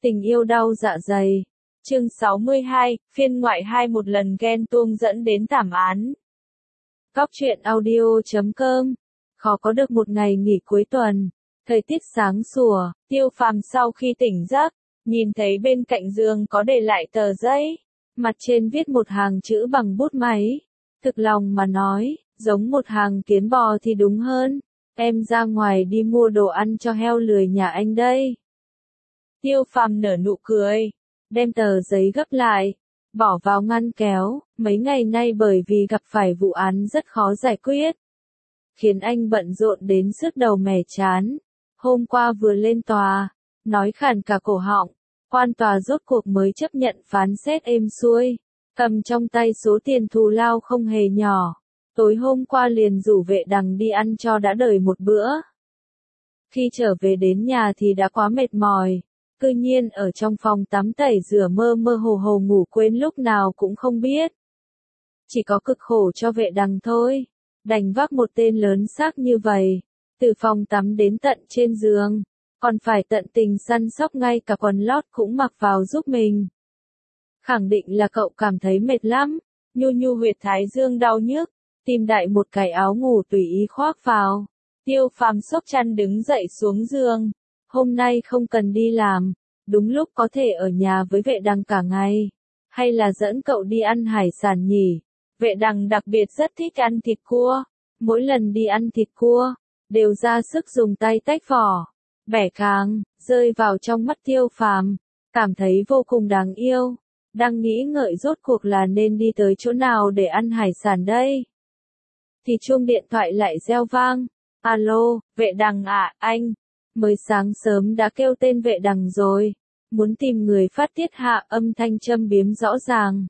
Tình yêu đau dạ dày. Chương 62, phiên ngoại 2 một lần ghen tuông dẫn đến thảm án. Góc truyện audio.com. Khó có được một ngày nghỉ cuối tuần. Thời tiết sáng sủa, Tiêu Phàm sau khi tỉnh giấc, nhìn thấy bên cạnh giường có để lại tờ giấy. Mặt trên viết một hàng chữ bằng bút máy. Thực lòng mà nói, giống một hàng kiến bò thì đúng hơn. Em ra ngoài đi mua đồ ăn cho heo lười nhà anh đây. Tiêu Phàm nở nụ cười, đem tờ giấy gấp lại, bỏ vào ngăn kéo. Mấy ngày nay bởi vì gặp phải vụ án rất khó giải quyết, khiến anh bận rộn đến sứt đầu mẻ trán. Hôm qua vừa lên tòa, nói khàn cả cổ họng, quan tòa rốt cuộc mới chấp nhận phán xét êm xuôi, cầm trong tay số tiền thù lao không hề nhỏ. Tối hôm qua liền rủ Vệ Đằng đi ăn cho đã đời một bữa. Khi trở về đến nhà thì đã quá mệt mỏi. Cư nhiên ở trong phòng tắm tẩy rửa mơ mơ hồ hồ ngủ quên lúc nào cũng không biết. Chỉ có cực khổ cho Vệ Đằng thôi, đành vác một tên lớn xác như vậy, từ phòng tắm đến tận trên giường, còn phải tận tình săn sóc ngay cả quần lót cũng mặc vào giúp mình. Khẳng định là cậu cảm thấy mệt lắm, nhu nhu huyệt thái dương đau nhức, tìm đại một cái áo ngủ tùy ý khoác vào. Tiêu Phàm xốc chăn đứng dậy xuống giường. Hôm nay không cần đi làm, đúng lúc có thể ở nhà với Vệ Đằng cả ngày. Hay là dẫn cậu đi ăn hải sản nhỉ? Vệ Đằng đặc biệt rất thích ăn thịt cua. Mỗi lần đi ăn thịt cua, đều ra sức dùng tay tách vỏ, bẻ càng, rơi vào trong mắt Tiêu Phàm, cảm thấy vô cùng đáng yêu. Đang nghĩ ngợi rốt cuộc là nên đi tới chỗ nào để ăn hải sản đây, thì chuông điện thoại lại reo vang. Alo, Vệ Đằng à, anh. Mới sáng sớm đã kêu tên Vệ Đằng rồi, muốn tìm người phát tiết hạ. Âm thanh châm biếm rõ ràng.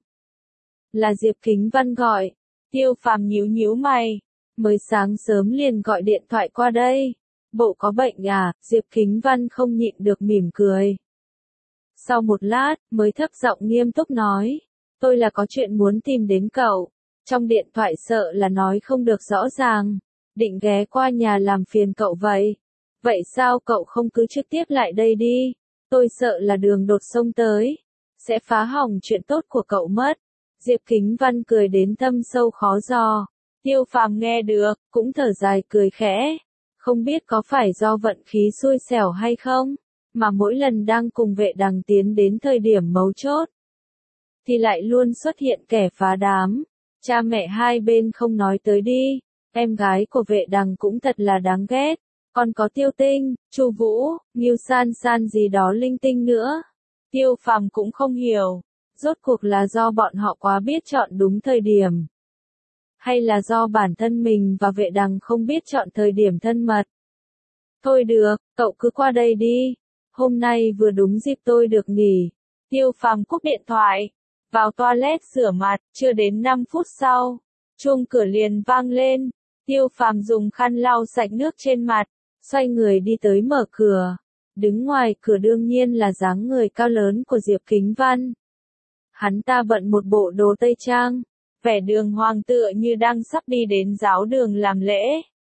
Là Diệp Kính Văn gọi. Tiêu Phàm nhíu nhíu mày. Mới sáng sớm liền gọi điện thoại qua đây. Bộ có bệnh à? Diệp Kính Văn không nhịn được mỉm cười. Sau một lát, mới thấp giọng nghiêm túc nói. Tôi là có chuyện muốn tìm đến cậu. Trong điện thoại sợ là nói không được rõ ràng. Định ghé qua nhà làm phiền cậu vậy. Vậy sao cậu không cứ trực tiếp lại đây đi? Tôi sợ là đường đột xông tới, sẽ phá hỏng chuyện tốt của cậu mất. Diệp Kính Văn cười đến thâm sâu khó dò. Tiêu Phàm nghe được, cũng thở dài cười khẽ. Không biết có phải do vận khí xui xẻo hay không, mà mỗi lần đang cùng Vệ Đằng tiến đến thời điểm mấu chốt, thì lại luôn xuất hiện kẻ phá đám. Cha mẹ hai bên không nói tới đi, em gái của Vệ Đằng cũng thật là đáng ghét. Còn có Tiêu Tinh, Chu Vũ, Ngưu San San gì đó linh tinh nữa. Tiêu Phàm cũng không hiểu, rốt cuộc là do bọn họ quá biết chọn đúng thời điểm, hay là do bản thân mình và Vệ Đằng không biết chọn thời điểm thân mật. Thôi được, cậu cứ qua đây đi. Hôm nay vừa đúng dịp tôi được nghỉ. Tiêu Phàm cúp điện thoại, vào toilet rửa mặt. Chưa đến 5 phút sau, chuông cửa liền vang lên. Tiêu Phàm dùng khăn lau sạch nước trên mặt, xoay người đi tới mở cửa. Đứng ngoài cửa đương nhiên là dáng người cao lớn của Diệp Kính Văn. Hắn ta bận một bộ đồ tây trang, vẻ đường hoàng tựa như đang sắp đi đến giáo đường làm lễ.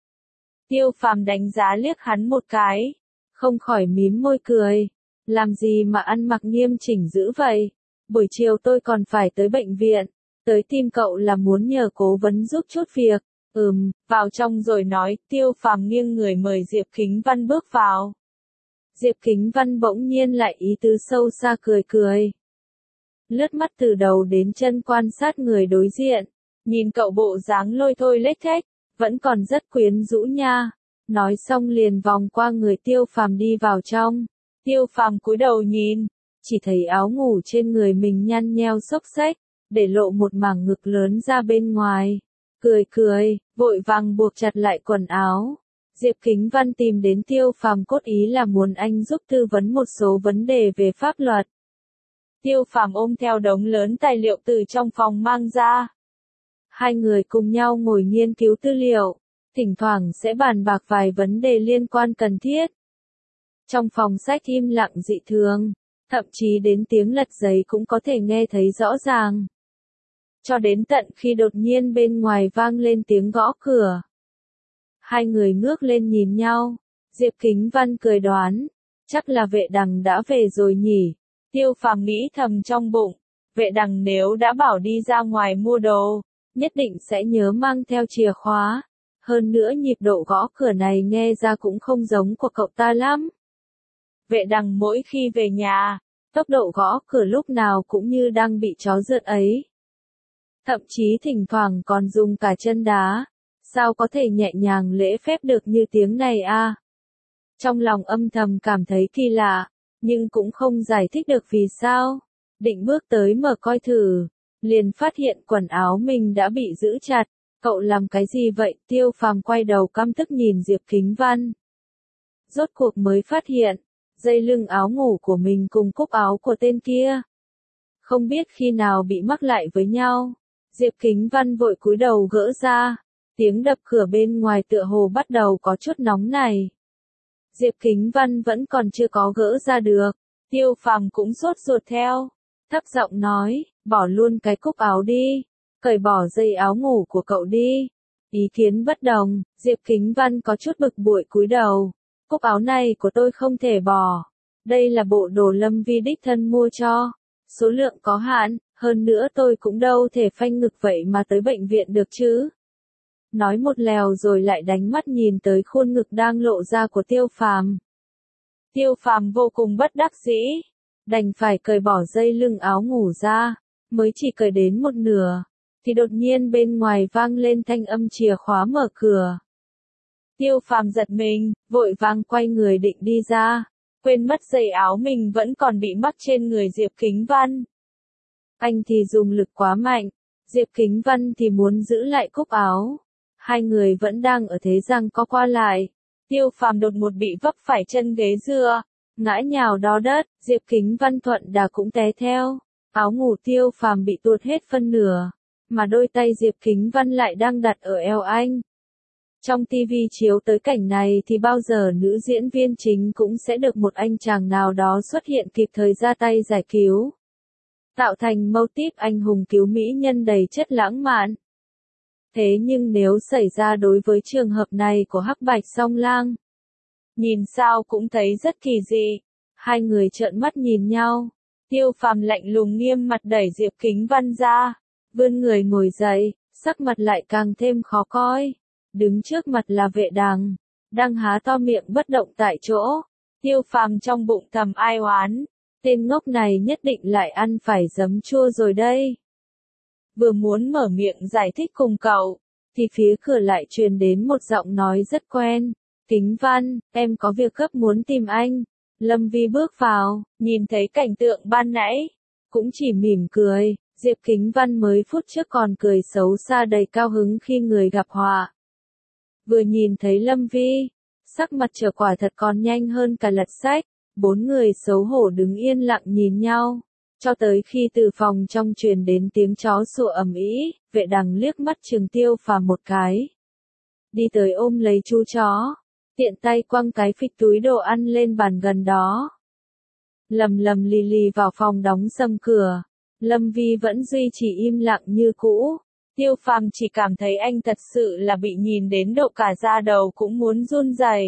Tiêu Phàm đánh giá liếc hắn một cái, không khỏi mím môi cười. Làm gì mà ăn mặc nghiêm chỉnh dữ vậy? Buổi chiều tôi còn phải tới bệnh viện, tới tìm cậu là muốn nhờ cố vấn giúp chút việc. Vào trong rồi nói. Tiêu Phàm nghiêng người mời Diệp Kính Văn bước vào. Diệp Kính Văn bỗng nhiên lại ý tứ sâu xa cười cười. Lướt mắt từ đầu đến chân quan sát người đối diện. Nhìn cậu bộ dáng lôi thôi lết thếch, vẫn còn rất quyến rũ nha. Nói xong liền vòng qua người Tiêu Phàm đi vào trong. Tiêu Phàm cúi đầu nhìn, chỉ thấy áo ngủ trên người mình nhăn nheo xốc xếch, để lộ một mảng ngực lớn ra bên ngoài. Cười, vội vàng buộc chặt lại quần áo. Diệp Kính Văn tìm đến Tiêu Phàm cốt ý là muốn anh giúp tư vấn một số vấn đề về pháp luật. Tiêu Phàm ôm theo đống lớn tài liệu từ trong phòng mang ra. Hai người cùng nhau ngồi nghiên cứu tư liệu, thỉnh thoảng sẽ bàn bạc vài vấn đề liên quan cần thiết. Trong phòng sách im lặng dị thường, thậm chí đến tiếng lật giấy cũng có thể nghe thấy rõ ràng. Cho đến tận khi đột nhiên bên ngoài vang lên tiếng gõ cửa. Hai người ngước lên nhìn nhau, Diệp Kính Văn cười đoán, Chắc là vệ đằng đã về rồi nhỉ. Tiêu Phàm nghĩ thầm trong bụng. Vệ đằng nếu đã bảo đi ra ngoài mua đồ, nhất định sẽ nhớ mang theo chìa khóa. Hơn nữa nhịp độ gõ cửa này nghe ra cũng không giống của cậu ta lắm. Vệ đằng mỗi khi về nhà, tốc độ gõ cửa lúc nào cũng như đang bị chó rượt ấy. Thậm chí thỉnh thoảng còn dùng cả chân đá. Sao có thể nhẹ nhàng lễ phép được như tiếng này a? Trong lòng âm thầm cảm thấy kỳ lạ, nhưng cũng không giải thích được vì sao. Định bước tới mở coi thử, liền phát hiện quần áo mình đã bị giữ chặt. Cậu làm cái gì vậy? Tiêu Phàm quay đầu căm tức nhìn Diệp Kính Văn. Rốt cuộc mới phát hiện, dây lưng áo ngủ của mình cùng cúc áo của tên kia. Không biết khi nào bị mắc lại với nhau. Diệp Kính Văn vội cúi đầu gỡ ra. Tiếng đập cửa bên ngoài tựa hồ bắt đầu có chút nóng này. Diệp Kính Văn vẫn còn chưa có gỡ ra được. Tiêu Phàm cũng sốt ruột theo. Thấp giọng nói, bỏ luôn cái cúc áo đi. Cởi bỏ dây áo ngủ của cậu đi. Ý kiến bất đồng, Diệp Kính Văn có chút bực bội cúi đầu. Cúc áo này của tôi không thể bỏ. Đây là bộ đồ Lâm Vi đích thân mua cho. Số lượng có hạn, hơn nữa tôi cũng đâu thể phanh ngực vậy mà tới bệnh viện được chứ. Nói một lèo rồi lại đánh mắt nhìn tới khuôn ngực đang lộ ra của Tiêu Phàm. Tiêu Phàm vô cùng bất đắc dĩ, đành phải cởi bỏ dây lưng áo ngủ ra, mới chỉ cởi đến một nửa, thì đột nhiên bên ngoài vang lên thanh âm chìa khóa mở cửa. Tiêu Phàm giật mình, vội vàng quay người định đi ra, quên mất dây áo mình vẫn còn bị mắc trên người Diệp Kính Văn. Anh thì dùng lực quá mạnh, Diệp Kính Văn thì muốn giữ lại cúc áo. Hai người vẫn đang ở thế giằng co qua lại. Tiêu Phàm đột ngột bị vấp phải chân ghế dựa, ngã nhào đó đất, Diệp Kính Văn thuận đà cũng té theo. Áo ngủ Tiêu Phàm bị tuột hết phân nửa, mà đôi tay Diệp Kính Văn lại đang đặt ở eo anh. Trong TV chiếu tới cảnh này thì bao giờ nữ diễn viên chính cũng sẽ được một anh chàng nào đó xuất hiện kịp thời ra tay giải cứu. Tạo thành mâu típ anh hùng cứu mỹ nhân đầy chất lãng mạn. Thế nhưng nếu xảy ra đối với trường hợp này của Hắc Bạch Song Lang, nhìn sao cũng thấy rất kỳ dị. Hai người trợn mắt nhìn nhau. Tiêu Phàm lạnh lùng nghiêm mặt đẩy Diệp Kính Văn ra, vươn người ngồi dậy, sắc mặt lại càng thêm khó coi. Đứng trước mặt là vệ đằng, đang há to miệng bất động tại chỗ. Tiêu Phàm trong bụng thầm ai oán, tên ngốc này nhất định lại ăn phải giấm chua rồi đây. Vừa muốn mở miệng giải thích cùng cậu, thì phía cửa lại truyền đến một giọng nói rất quen. Kính Văn, em có việc gấp muốn tìm anh. Lâm Vi bước vào, nhìn thấy cảnh tượng ban nãy, cũng chỉ mỉm cười. Diệp Kính Văn mới phút trước còn cười xấu xa đầy cao hứng khi người gặp họa. Vừa nhìn thấy Lâm Vi, sắc mặt trở quả thật còn nhanh hơn cả lật sách. Bốn người xấu hổ đứng yên lặng nhìn nhau. Cho tới khi từ phòng trong truyền đến tiếng chó sủa ầm ĩ, vệ đằng liếc mắt trừng Tiêu Phàm một cái. Đi tới ôm lấy chú chó, tiện tay quăng cái phịch túi đồ ăn lên bàn gần đó. Lầm lầm lì lì vào phòng đóng sầm cửa. Lâm Vi vẫn duy trì im lặng như cũ. Tiêu Phàm chỉ cảm thấy anh thật sự là bị nhìn đến độ cả da đầu cũng muốn run rẩy.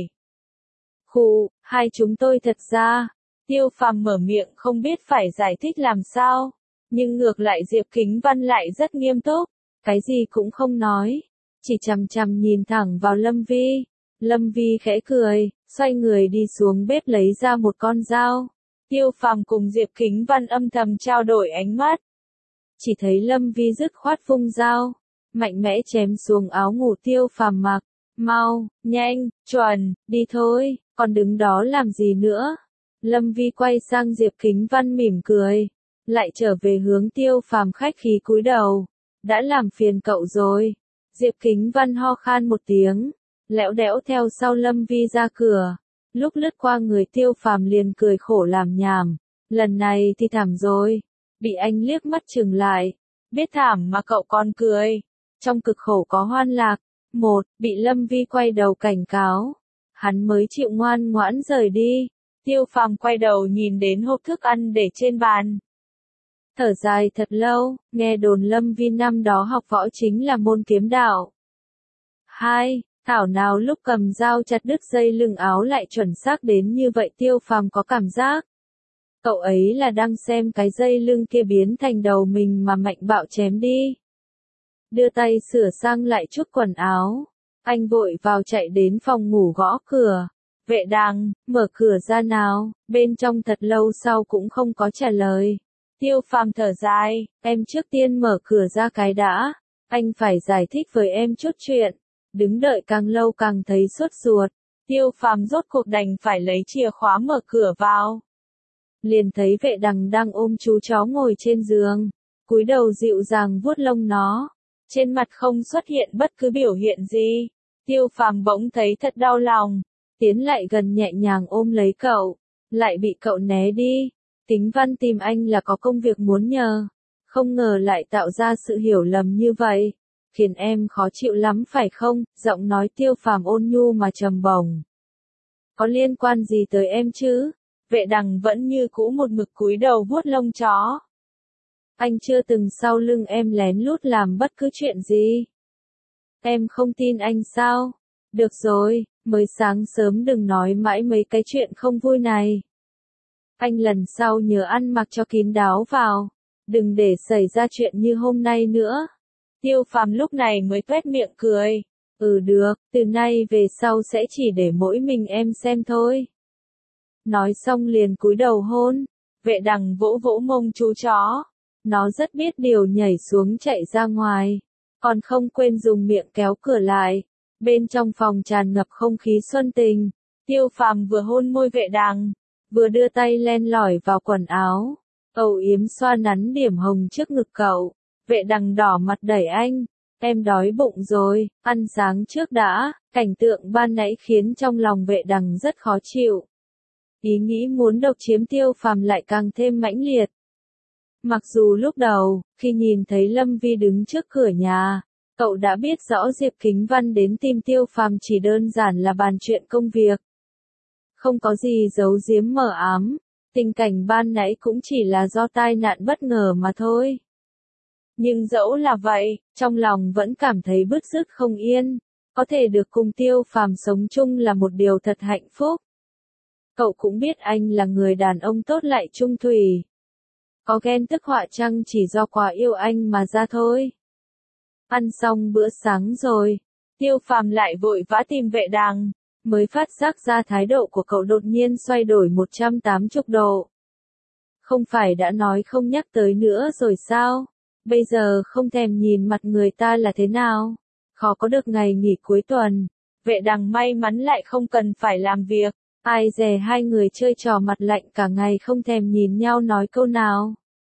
Khụ, hai chúng tôi thật ra. Tiêu Phàm mở miệng không biết phải giải thích làm sao, nhưng ngược lại Diệp Kính Văn lại rất nghiêm túc, cái gì cũng không nói, chỉ chằm chằm nhìn thẳng vào Lâm Vi. Lâm Vi khẽ cười, xoay người đi xuống bếp lấy ra một con dao. Tiêu Phàm cùng Diệp Kính Văn âm thầm trao đổi ánh mắt. Chỉ thấy Lâm Vi dứt khoát vung dao, mạnh mẽ chém xuống áo ngủ Tiêu Phàm mặc. Mau, nhanh, chuẩn, đi thôi, còn đứng đó làm gì nữa? Lâm Vi quay sang Diệp Kính Văn mỉm cười, lại trở về hướng Tiêu Phàm khách khí cúi đầu. Đã làm phiền cậu rồi. Diệp Kính Văn ho khan một tiếng, lẽo đẽo theo sau Lâm Vi ra cửa. Lúc lướt qua người Tiêu Phàm liền cười khổ làm nhảm. Lần này thì thảm rồi. Bị anh liếc mắt chừng lại. Biết thảm mà cậu còn cười. Trong cực khổ có hoan lạc. Một, bị Lâm Vi quay đầu cảnh cáo. Hắn mới chịu ngoan ngoãn rời đi. Tiêu Phàm quay đầu nhìn đến hộp thức ăn để trên bàn. Thở dài thật lâu, nghe đồn Lâm Vi năm đó học võ chính là môn kiếm đạo. 2. Thảo nào lúc cầm dao chặt đứt dây lưng áo lại chuẩn xác đến như vậy. Tiêu Phàm có cảm giác cậu ấy là đang xem cái dây lưng kia biến thành đầu mình mà mạnh bạo chém đi. Đưa tay sửa sang lại chút quần áo, anh vội vào chạy đến phòng ngủ gõ cửa. Vệ Đằng, mở cửa ra nào. Bên trong thật lâu sau cũng không có trả lời. Tiêu Phàm thở dài, em trước tiên mở cửa ra cái đã. Anh phải giải thích với em chút chuyện. Đứng đợi càng lâu càng thấy sốt ruột. Tiêu Phàm rốt cuộc đành phải lấy chìa khóa mở cửa vào. Liền thấy Vệ Đằng đang ôm chú chó ngồi trên giường, cúi đầu dịu dàng vuốt lông nó. Trên mặt không xuất hiện bất cứ biểu hiện gì. Tiêu Phàm bỗng thấy thật đau lòng, tiến lại gần nhẹ nhàng ôm lấy cậu, lại bị cậu né đi. Kính Văn tìm anh là có công việc muốn nhờ, không ngờ lại tạo ra sự hiểu lầm như vậy, khiến em khó chịu lắm phải không? Giọng nói Tiêu Phàm ôn nhu mà trầm bổng. Có liên quan gì tới em chứ? Vệ Đằng vẫn như cũ một mực cúi đầu vuốt lông chó. Anh chưa từng sau lưng em lén lút làm bất cứ chuyện gì. Em không tin anh sao? Được rồi, mới sáng sớm đừng nói mãi mấy cái chuyện không vui này. Anh lần sau nhớ ăn mặc cho kín đáo vào, đừng để xảy ra chuyện như hôm nay nữa. Tiêu Phàm lúc này mới tuét miệng cười. Được, từ nay về sau sẽ chỉ để mỗi mình em xem thôi. Nói xong liền cúi đầu hôn. Vệ Đằng vỗ vỗ mông chú chó. Nó rất biết điều nhảy xuống chạy ra ngoài, còn không quên dùng miệng kéo cửa lại. Bên trong phòng tràn ngập không khí xuân tình. Tiêu Phàm vừa hôn môi Vệ Đằng, vừa đưa tay len lỏi vào quần áo, âu yếm xoa nắn điểm hồng trước ngực cậu. Vệ Đằng đỏ mặt đẩy anh. Em đói bụng rồi, ăn sáng trước đã. Cảnh tượng ban nãy khiến trong lòng Vệ Đằng rất khó chịu. Ý nghĩ muốn độc chiếm Tiêu Phàm lại càng thêm mãnh liệt. Mặc dù lúc đầu, khi nhìn thấy Lâm Vi đứng trước cửa nhà, cậu đã biết rõ Diệp Kính Văn đến tìm Tiêu Phàm chỉ đơn giản là bàn chuyện công việc. Không có gì giấu giếm mờ ám, tình cảnh ban nãy cũng chỉ là do tai nạn bất ngờ mà thôi. Nhưng dẫu là vậy, trong lòng vẫn cảm thấy bứt rứt không yên, có thể được cùng Tiêu Phàm sống chung là một điều thật hạnh phúc. Cậu cũng biết anh là người đàn ông tốt lại trung thủy. Có ghen tức họa chăng chỉ do quá yêu anh mà ra thôi. Ăn xong bữa sáng rồi, Tiêu Phàm lại vội vã tìm Vệ Đằng, mới phát giác ra thái độ của cậu đột nhiên xoay đổi 180 độ. Không phải đã nói không nhắc tới nữa rồi sao? Bây giờ không thèm nhìn mặt người ta là thế nào? Khó có được ngày nghỉ cuối tuần. Vệ Đằng may mắn lại không cần phải làm việc. Ai dè hai người chơi trò mặt lạnh cả ngày không thèm nhìn nhau nói câu nào.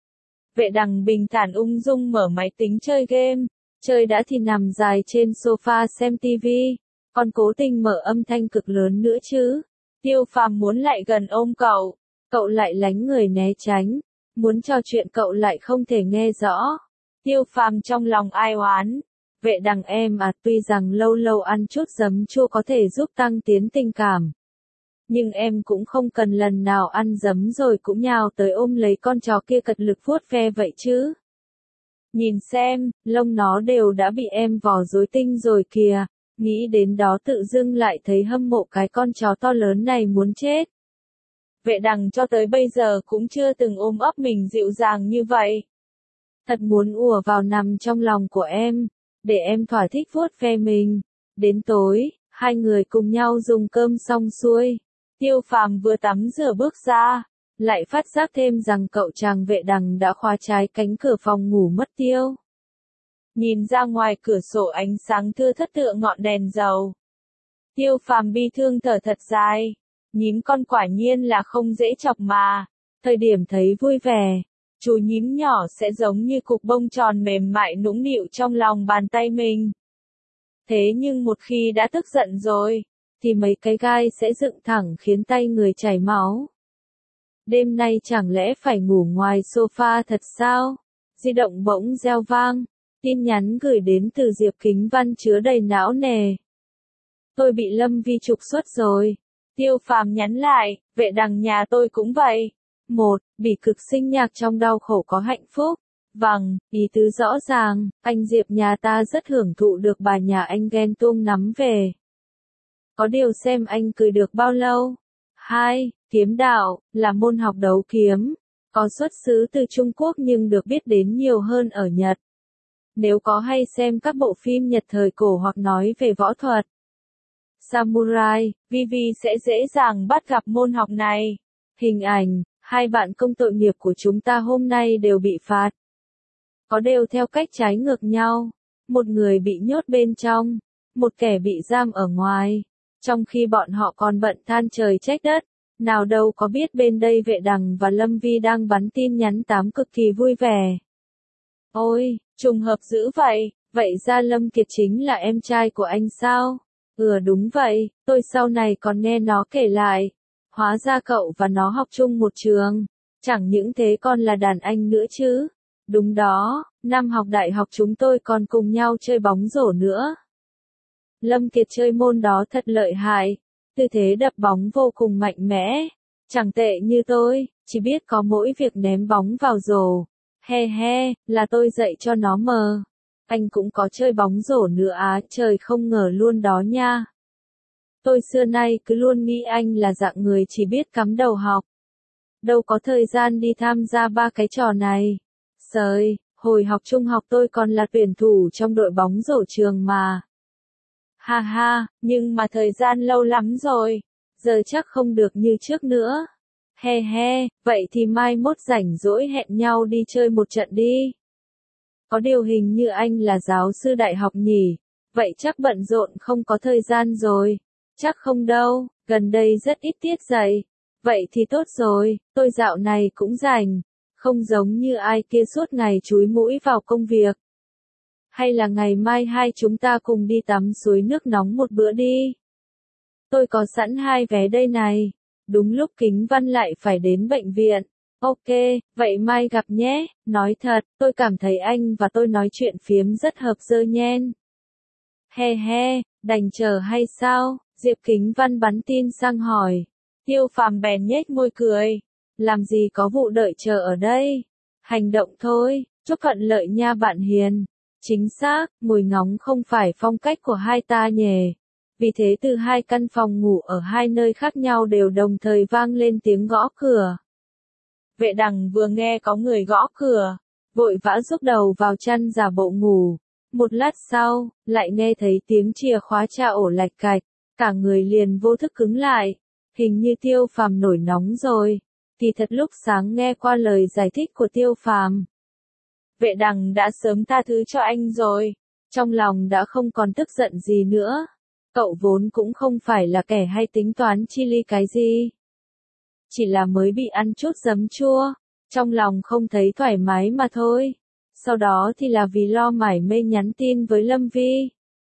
Vệ Đằng bình thản ung dung mở máy tính chơi game, chơi đã thì nằm dài trên sofa xem tivi, còn cố tình mở âm thanh cực lớn nữa chứ. Tiêu Phàm muốn lại gần ôm cậu, cậu lại lánh người né tránh, muốn trò chuyện cậu lại không thể nghe rõ. Tiêu Phàm trong lòng ai oán. Vệ Đằng em tuy rằng lâu lâu ăn chút giấm chua có thể giúp tăng tiến tình cảm, nhưng em cũng không cần lần nào ăn giấm rồi cũng nhào tới ôm lấy con chó kia cật lực vuốt ve vậy chứ. Nhìn xem, lông nó đều đã bị em vò rối tinh rồi kìa. Nghĩ đến đó tự dưng lại thấy hâm mộ cái con chó to lớn này muốn chết. Vệ Đằng cho tới bây giờ cũng chưa từng ôm ấp mình dịu dàng như vậy. Thật muốn ùa vào nằm trong lòng của em, để em thỏa thích vuốt ve mình. Đến tối, hai người cùng nhau dùng cơm xong xuôi. Tiêu Phàm vừa tắm rửa bước ra, lại phát giác thêm rằng cậu chàng Vệ Đằng đã khóa trái cánh cửa phòng ngủ mất tiêu. Nhìn ra ngoài cửa sổ ánh sáng thưa thớt tựa ngọn đèn dầu. Tiêu Phàm bi thương thở thật dài. Nhím con quả nhiên là không dễ chọc mà. Thời điểm thấy vui vẻ, chú nhím nhỏ sẽ giống như cục bông tròn mềm mại nũng nịu trong lòng bàn tay mình. Thế nhưng một khi đã tức giận rồi, thì mấy cái gai sẽ dựng thẳng khiến tay người chảy máu. Đêm nay chẳng lẽ phải ngủ ngoài sofa thật sao? Di động bỗng reo vang, tin nhắn gửi đến từ Diệp Kính Văn chứa đầy não nề. Tôi bị Lâm Vi trục xuất rồi. Tiêu Phàm nhắn lại, Vệ Đằng nhà tôi cũng vậy. Bị cực sinh nhạc trong đau khổ có hạnh phúc. Vâng, ý tứ rõ ràng, anh Diệp nhà ta rất hưởng thụ được bà nhà anh ghen tuông nắm về. Có điều xem anh cười được bao lâu. 2. Kiếm đạo, là môn học đấu kiếm. Có xuất xứ từ Trung Quốc nhưng được biết đến nhiều hơn ở Nhật. Nếu có hay xem các bộ phim Nhật thời cổ hoặc nói về võ thuật Samurai, Vivi sẽ dễ dàng bắt gặp môn học này. Hình ảnh, hai bạn công tội nghiệp của chúng ta hôm nay đều bị phạt. Có đều theo cách trái ngược nhau. Một người bị nhốt bên trong, một kẻ bị giam ở ngoài. Trong khi bọn họ còn bận than trời trách đất, nào đâu có biết bên đây Vệ Đằng và Lâm Vi đang bắn tin nhắn tám cực kỳ vui vẻ. Ôi, trùng hợp dữ vậy, vậy ra Lâm Kiệt chính là em trai của anh sao? Đúng vậy, tôi sau này còn nghe nó kể lại. Hóa ra cậu và nó học chung một trường. Chẳng những thế còn là đàn anh nữa chứ. Đúng đó, năm học đại học chúng tôi còn cùng nhau chơi bóng rổ nữa. Lâm Kiệt chơi môn đó thật lợi hại. Tư thế đập bóng vô cùng mạnh mẽ. Chẳng tệ như tôi, chỉ biết có mỗi việc ném bóng vào rổ. He he, là tôi dạy cho nó mờ. Anh cũng có chơi bóng rổ nữa á, trời không ngờ luôn đó nha. Tôi xưa nay cứ luôn nghĩ anh là dạng người chỉ biết cắm đầu học. Đâu có thời gian đi tham gia ba cái trò này. Sời, hồi học trung học tôi còn là tuyển thủ trong đội bóng rổ trường mà. Ha ha, nhưng mà thời gian lâu lắm rồi. Giờ chắc không được như trước nữa. He he, vậy thì mai mốt rảnh rỗi hẹn nhau đi chơi một trận đi. Có điều hình như anh là giáo sư đại học nhỉ, vậy chắc bận rộn không có thời gian rồi. Chắc không đâu, gần đây rất ít tiết dạy. Vậy thì tốt rồi, tôi dạo này cũng rảnh, không giống như ai kia suốt ngày chúi mũi vào công việc. Hay là ngày mai hai chúng ta cùng đi tắm suối nước nóng một bữa đi. Tôi có sẵn 2 vé đây này. Đúng lúc Kính Văn lại phải đến bệnh viện. Ok, vậy mai gặp nhé. Nói thật, tôi cảm thấy anh và tôi nói chuyện phiếm rất hợp dơ nhen. He he, đành chờ hay sao? Diệp Kính Văn bắn tin sang hỏi. Tiêu Phàm bèn nhếch môi cười. Làm gì có vụ đợi chờ ở đây? Hành động thôi, chúc thuận lợi nha bạn hiền. Chính xác, mùi ngóng không phải phong cách của hai ta nhỉ. Vì thế từ 2 căn phòng ngủ ở 2 nơi khác nhau đều đồng thời vang lên tiếng gõ cửa. Vệ Đằng vừa nghe có người gõ cửa, vội vã rúc đầu vào chăn giả bộ ngủ. Một lát sau, lại nghe thấy tiếng chìa khóa tra ổ lạch cạch, cả người liền vô thức cứng lại. Hình như Tiêu Phàm nổi nóng rồi. Thì thật lúc sáng nghe qua lời giải thích của Tiêu Phàm, Vệ Đằng đã sớm tha thứ cho anh rồi. Trong lòng đã không còn tức giận gì nữa. Cậu vốn cũng không phải là kẻ hay tính toán chi ly cái gì. Chỉ là mới bị ăn chút giấm chua, trong lòng không thấy thoải mái mà thôi. Sau đó thì là vì lo mải mê nhắn tin với Lâm Vi.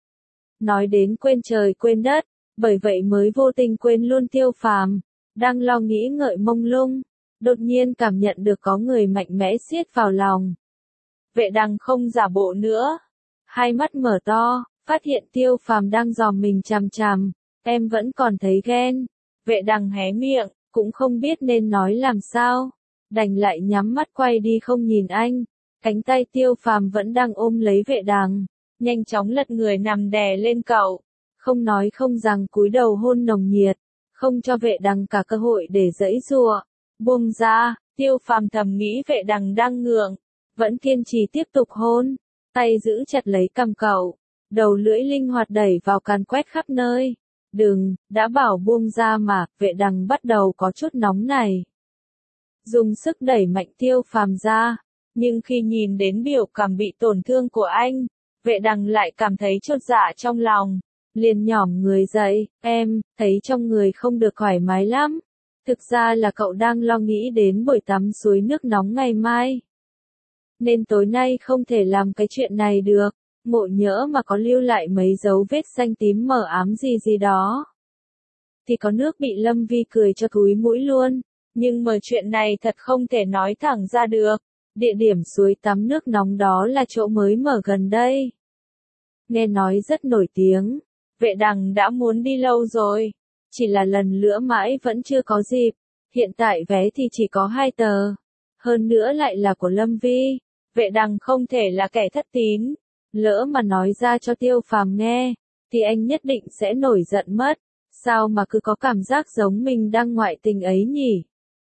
Nói đến quên trời quên đất, bởi vậy mới vô tình quên luôn Tiêu Phàm. Đang lo nghĩ ngợi mông lung, đột nhiên cảm nhận được có người mạnh mẽ siết vào lòng. Vệ Đằng không giả bộ nữa, 2 mắt mở to, phát hiện Tiêu Phàm đang dòm mình chằm chằm. Em vẫn còn thấy ghen. Vệ Đằng hé miệng, cũng không biết nên nói làm sao. Đành lại nhắm mắt quay đi không nhìn anh. Cánh tay Tiêu Phàm vẫn đang ôm lấy Vệ Đằng, nhanh chóng lật người nằm đè lên cậu. Không nói không rằng cúi đầu hôn nồng nhiệt, không cho Vệ Đằng cả cơ hội để giãy giụa. Buông ra, Tiêu Phàm thầm nghĩ Vệ Đằng đang ngượng, vẫn kiên trì tiếp tục hôn. Tay giữ chặt lấy cằm cậu, đầu lưỡi linh hoạt đẩy vào càn quét khắp nơi. Đừng, đã bảo buông ra mà. Vệ Đằng bắt đầu có chút nóng này. Dùng sức đẩy mạnh Tiêu Phàm ra, nhưng khi nhìn đến biểu cảm bị tổn thương của anh, Vệ Đằng lại cảm thấy chột dạ trong lòng. Liền nhỏm người dậy, em, thấy trong người không được thoải mái lắm. Thực ra là cậu đang lo nghĩ đến buổi tắm suối nước nóng ngày mai. Nên tối nay không thể làm cái chuyện này được. Ngộ nhỡ mà có lưu lại mấy dấu vết xanh tím mờ ám gì gì đó. Thì có nước bị Lâm Vi cười cho thúi mũi luôn. Nhưng mà chuyện này thật không thể nói thẳng ra được. Địa điểm suối tắm nước nóng đó là chỗ mới mở gần đây. Nghe nói rất nổi tiếng. Vệ Đằng đã muốn đi lâu rồi. Chỉ là lần nữa mãi vẫn chưa có dịp. Hiện tại vé thì chỉ có 2 tờ. Hơn nữa lại là của Lâm Vi. Vệ Đằng không thể là kẻ thất tín. Lỡ mà nói ra cho Tiêu Phàm nghe, thì anh nhất định sẽ nổi giận mất. Sao mà cứ có cảm giác giống mình đang ngoại tình ấy nhỉ?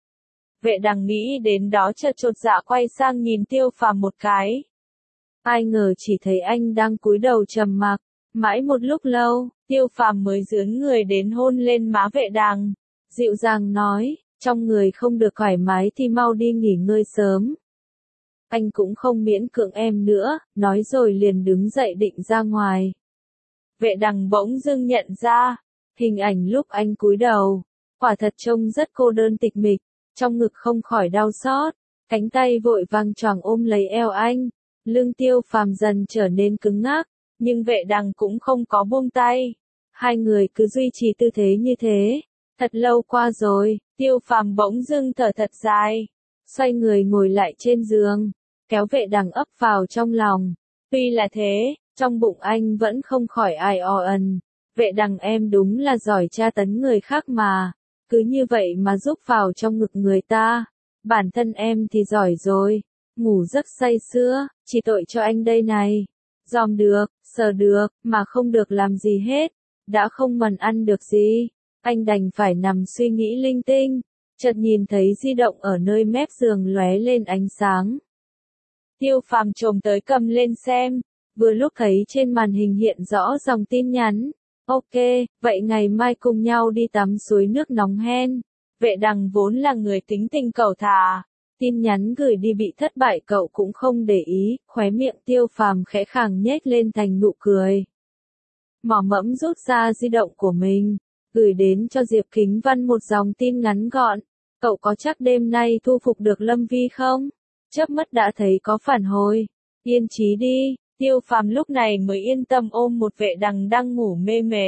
Vệ Đằng nghĩ đến đó chợt chột dạ quay sang nhìn Tiêu Phàm một cái. Ai ngờ chỉ thấy anh đang cúi đầu trầm mặc. Mãi một lúc lâu, Tiêu Phàm mới dướn người đến hôn lên má Vệ Đằng. Dịu dàng nói, trong người không được thoải mái thì mau đi nghỉ ngơi sớm. Anh cũng không miễn cưỡng em nữa, nói rồi liền đứng dậy định ra ngoài. Vệ Đằng bỗng dưng nhận ra, hình ảnh lúc anh cúi đầu, quả thật trông rất cô đơn tịch mịch, trong ngực không khỏi đau xót, cánh tay vội vàng choàng ôm lấy eo anh, lưng Tiêu Phàm dần trở nên cứng ngắc, nhưng Vệ Đằng cũng không có buông tay. Hai người cứ duy trì tư thế như thế, thật lâu qua rồi, Tiêu Phàm bỗng dưng thở thật dài, xoay người ngồi lại trên giường, kéo Vệ Đằng ấp vào trong lòng. Tuy là thế, trong bụng anh vẫn không khỏi ai ẩn. Vệ Đằng em đúng là giỏi tra tấn người khác mà, cứ như vậy mà giúp vào trong ngực người ta. Bản thân em thì giỏi rồi, ngủ giấc say sưa, chỉ tội cho anh đây này. Dòm được, sờ được, mà không được làm gì hết, đã không mần ăn được gì. Anh đành phải nằm suy nghĩ linh tinh, chợt nhìn thấy di động ở nơi mép giường lóe lên ánh sáng. Tiêu Phàm chồm tới cầm lên xem, vừa lúc thấy trên màn hình hiện rõ dòng tin nhắn. Ok, vậy ngày mai cùng nhau đi tắm suối nước nóng hen. Vệ Đằng vốn là người tính tình cẩu thả, tin nhắn gửi đi bị thất bại cậu cũng không để ý, khóe miệng Tiêu Phàm khẽ khàng nhếch lên thành nụ cười. Mỏ mẫm rút ra di động của mình, gửi đến cho Diệp Kính Văn một dòng tin ngắn gọn. Cậu có chắc đêm nay thu phục được Lâm Vi không? Chớp mắt đã thấy có phản hồi. Yên chí đi, Tiêu Phàm lúc này mới yên tâm ôm một Vệ Đằng đang ngủ mê mệt.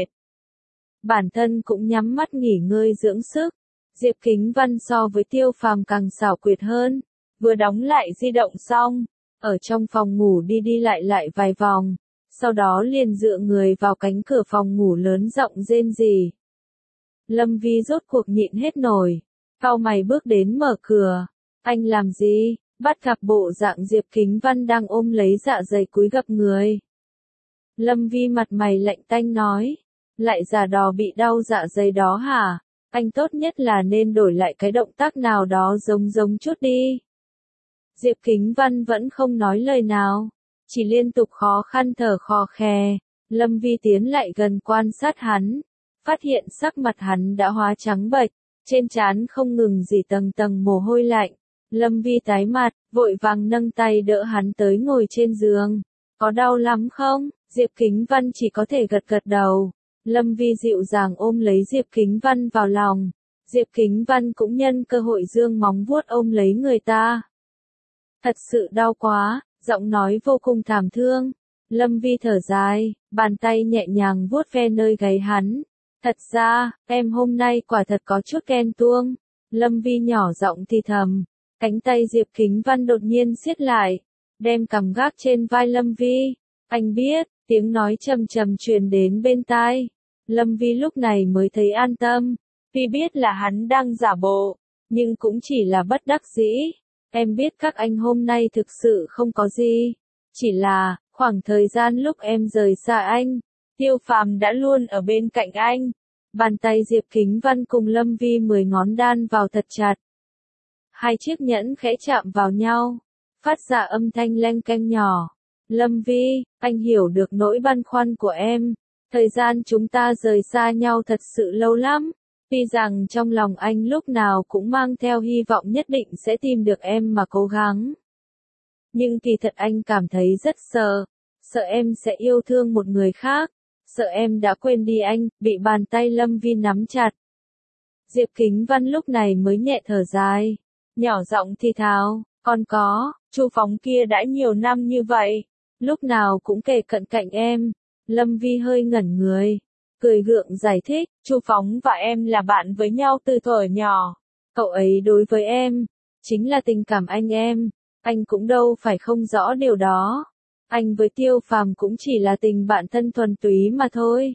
Bản thân cũng nhắm mắt nghỉ ngơi dưỡng sức. Diệp Kính Văn so với Tiêu Phàm càng xảo quyệt hơn. Vừa đóng lại di động xong, ở trong phòng ngủ đi đi lại vài vòng, sau đó liền dựa người vào cánh cửa phòng ngủ lớn rộng rên rỉ. Lâm Vi rốt cuộc nhịn hết nổi, cau mày bước đến mở cửa. Anh làm gì? Bắt gặp bộ dạng Diệp Kính Văn đang ôm lấy dạ dày cúi gập người. Lâm Vi mặt mày lạnh tanh nói, lại giả đò bị đau dạ dày đó hả? Anh tốt nhất là nên đổi lại cái động tác nào đó giống chút đi. Diệp Kính Văn vẫn không nói lời nào, chỉ liên tục khó khăn thở khò khè. Lâm Vi tiến lại gần quan sát hắn, phát hiện sắc mặt hắn đã hóa trắng bệch, trên trán không ngừng rỉ tầng tầng mồ hôi lạnh. Lâm Vi tái mặt, vội vàng nâng tay đỡ hắn tới ngồi trên giường. Có đau lắm không? Diệp Kính Văn chỉ có thể gật đầu. Lâm Vi dịu dàng ôm lấy Diệp Kính Văn vào lòng. Diệp Kính Văn cũng nhân cơ hội dương móng vuốt ôm lấy người ta. Thật sự đau quá, giọng nói vô cùng thảm thương. Lâm Vi thở dài, bàn tay nhẹ nhàng vuốt ve nơi gáy hắn. Thật ra, em hôm nay quả thật có chút ghen tuông. Lâm Vi nhỏ giọng thì thầm. Cánh tay Diệp Kính Văn đột nhiên siết lại, đem cằm gác trên vai Lâm Vi. Anh biết, tiếng nói trầm trầm truyền đến bên tai. Lâm Vi lúc này mới thấy an tâm. Tuy biết là hắn đang giả bộ, nhưng cũng chỉ là bất đắc dĩ. Em biết các anh hôm nay thực sự không có gì. Chỉ là, khoảng thời gian lúc em rời xa anh, Tiêu Phàm đã luôn ở bên cạnh anh. Bàn tay Diệp Kính Văn cùng Lâm Vi 10 ngón đan vào thật chặt. Hai chiếc nhẫn khẽ chạm vào nhau, phát ra âm thanh leng keng nhỏ. Lâm Vi, anh hiểu được nỗi băn khoăn của em. Thời gian chúng ta rời xa nhau thật sự lâu lắm. Tuy rằng trong lòng anh lúc nào cũng mang theo hy vọng nhất định sẽ tìm được em mà cố gắng. Nhưng kỳ thật anh cảm thấy rất sợ. Sợ em sẽ yêu thương một người khác. Sợ em đã quên đi anh, bị bàn tay Lâm Vi nắm chặt. Diệp Kính Văn lúc này mới nhẹ thở dài. Nhỏ giọng thì thào, còn có, Chu Phóng kia đã nhiều năm như vậy, lúc nào cũng kề cận cạnh em. Lâm Vi hơi ngẩn người, cười gượng giải thích, Chu Phóng và em là bạn với nhau từ thuở nhỏ. Cậu ấy đối với em, chính là tình cảm anh cũng đâu phải không rõ điều đó. Anh với Tiêu Phàm cũng chỉ là tình bạn thân thuần túy mà thôi.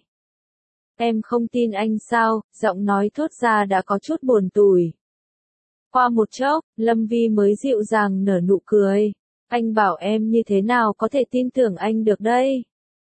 Em không tin anh sao? Giọng nói thốt ra đã có chút buồn tủi. Qua một chốc, Lâm Vi mới dịu dàng nở nụ cười. Anh bảo em như thế nào có thể tin tưởng anh được đây?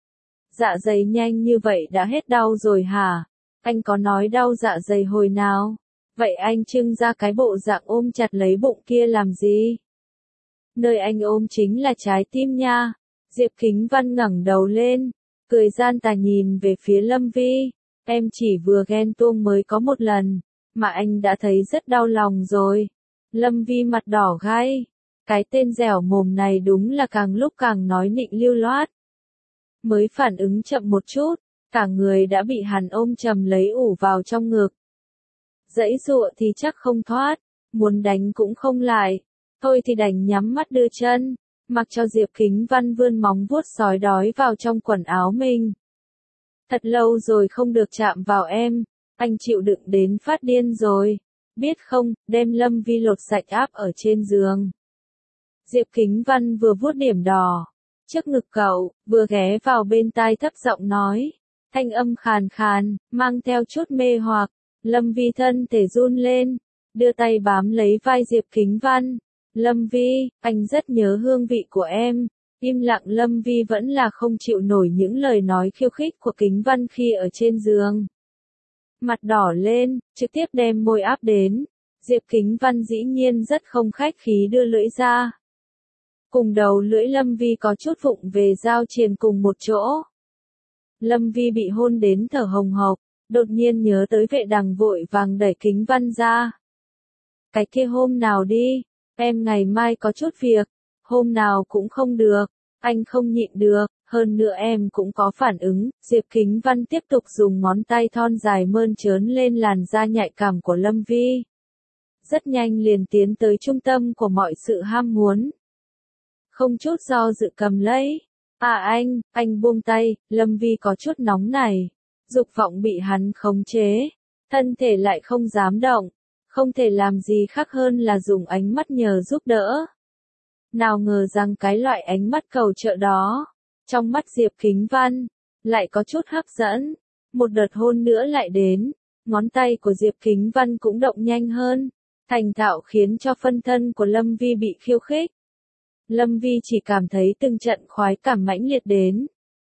Dạ dày nhanh như vậy đã hết đau rồi hả? Anh có nói đau dạ dày hồi nào? Vậy anh trưng ra cái bộ dạng ôm chặt lấy bụng kia làm gì? Nơi anh ôm chính là trái tim nha. Diệp Kính Văn ngẩng đầu lên, cười gian tà nhìn về phía Lâm Vi. Em chỉ vừa ghen tuông mới có một lần, mà anh đã thấy rất đau lòng rồi. Lâm Vi mặt đỏ gai. Cái tên dẻo mồm này đúng là càng lúc càng nói nịnh lưu loát. Mới phản ứng chậm một chút, cả người đã bị hắn ôm chầm lấy ủ vào trong ngực. Giãy giụa thì chắc không thoát, muốn đánh cũng không lại. Thôi thì đành nhắm mắt đưa chân, mặc cho Diệp Kính Văn vươn móng vuốt sói đói vào trong quần áo mình. Thật lâu rồi không được chạm vào em, anh chịu đựng đến phát điên rồi. Biết không, đem Lâm Vi lột sạch áp ở trên giường. Diệp Kính Văn vừa vuốt điểm đỏ trước ngực cậu, vừa ghé vào bên tai thấp giọng nói. Thanh âm khàn khàn, mang theo chút mê hoặc. Lâm Vi thân thể run lên, đưa tay bám lấy vai Diệp Kính Văn. Lâm Vi, anh rất nhớ hương vị của em. Im lặng Lâm Vi vẫn là không chịu nổi những lời nói khiêu khích của Kính Văn khi ở trên giường. Mặt đỏ lên, trực tiếp đem môi áp đến. Diệp Kính Văn dĩ nhiên rất không khách khí đưa lưỡi ra. Cùng đầu lưỡi Lâm Vi có chút vụng về giao triền cùng một chỗ. Lâm Vi bị hôn đến thở hồng hộc, đột nhiên nhớ tới Vệ Đằng vội vàng đẩy Kính Văn ra. Cái kia hôm nào đi, em ngày mai có chút việc, hôm nào cũng không được, anh không nhịn được, hơn nữa em cũng có phản ứng. Diệp Kính Văn tiếp tục dùng ngón tay thon dài mơn trớn lên làn da nhạy cảm của Lâm Vi. Rất nhanh liền tiến tới trung tâm của mọi sự ham muốn. Không chút do dự cầm lấy. À anh buông tay. Lâm Vi có chút nóng này. Dục vọng bị hắn khống chế. Thân thể lại không dám động. Không thể làm gì khác hơn là dùng ánh mắt nhờ giúp đỡ. Nào ngờ rằng cái loại ánh mắt cầu trợ đó, trong mắt Diệp Kính Văn, lại có chút hấp dẫn. Một đợt hôn nữa lại đến. Ngón tay của Diệp Kính Văn cũng động nhanh hơn. Thành thạo khiến cho phân thân của Lâm Vi bị khiêu khích. Lâm Vi chỉ cảm thấy từng trận khoái cảm mãnh liệt đến.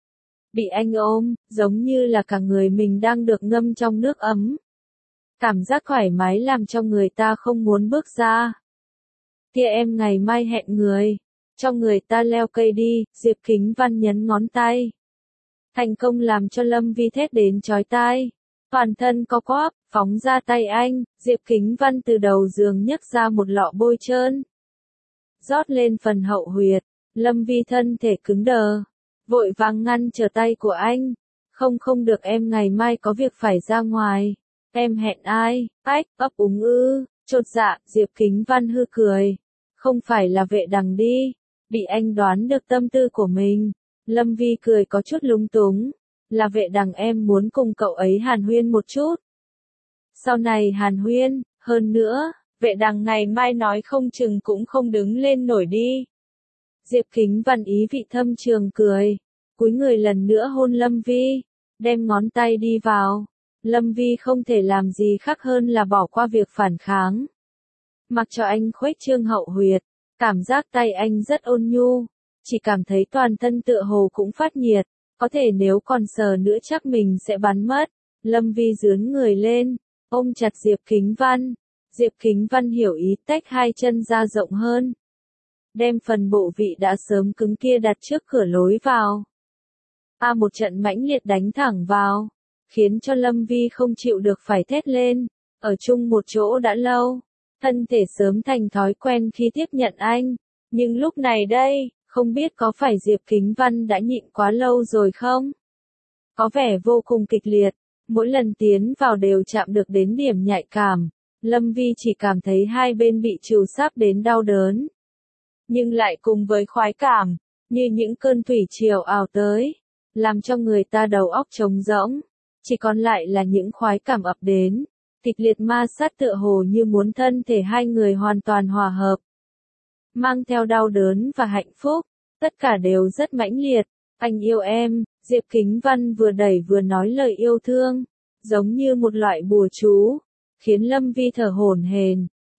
Bị anh ôm, giống như là cả người mình đang được ngâm trong nước ấm. Cảm giác thoải mái làm cho người ta không muốn bước ra. Kia em ngày mai hẹn người. Cho người ta leo cây đi, Diệp Kính Văn nhấn ngón tay. Thành công làm cho Lâm Vi thét đến chói tai. Toàn thân co quắp, phóng ra tay anh, Diệp Kính Văn từ đầu giường nhấc ra một lọ bôi trơn. Rót lên phần hậu huyệt, Lâm Vi thân thể cứng đờ, vội vàng ngăn trở tay của anh. Không được em ngày mai có việc phải ra ngoài. Em hẹn ai? Ách, ấp úng ư, chột dạ, Diệp Kính Văn hư cười. Không phải là Vệ Đằng đi. Bị anh đoán được tâm tư của mình. Lâm Vi cười có chút lúng túng. Là Vệ Đằng em muốn cùng cậu ấy hàn huyên một chút. Sau này hàn huyên, hơn nữa, Vệ Đằng ngày mai nói không chừng cũng không đứng lên nổi đi. Diệp Kính Văn ý vị thâm trường cười, cúi người lần nữa hôn Lâm Vi, đem ngón tay đi vào. Lâm Vi không thể làm gì khác hơn là bỏ qua việc phản kháng. Mặc cho anh khuếch trương hậu huyệt, cảm giác tay anh rất ôn nhu, chỉ cảm thấy toàn thân tựa hồ cũng phát nhiệt, có thể nếu còn sờ nữa chắc mình sẽ bắn mất. Lâm Vi dướn người lên, ôm chặt Diệp Kính Văn. Diệp Kính Văn hiểu ý tách hai chân ra rộng hơn. Đem phần bộ vị đã sớm cứng kia đặt trước cửa lối vào. Một trận mãnh liệt đánh thẳng vào, khiến cho Lâm Vi không chịu được phải thét lên. Ở chung một chỗ đã lâu, thân thể sớm thành thói quen khi tiếp nhận anh. Nhưng lúc này đây, không biết có phải Diệp Kính Văn đã nhịn quá lâu rồi không? Có vẻ vô cùng kịch liệt, mỗi lần tiến vào đều chạm được đến điểm nhạy cảm. Lâm Vi chỉ cảm thấy hai bên bị trìu sáp đến đau đớn. Nhưng lại cùng với khoái cảm, như những cơn thủy triều ào tới, làm cho người ta đầu óc trống rỗng. Chỉ còn lại là những khoái cảm ập đến, kịch liệt ma sát tựa hồ như muốn thân thể hai người hoàn toàn hòa hợp. Mang theo đau đớn và hạnh phúc, tất cả đều rất mãnh liệt. Anh yêu em, Diệp Kính Văn vừa đẩy vừa nói lời yêu thương, giống như một loại bùa chú, khiến Lâm Vi thở hổn hển,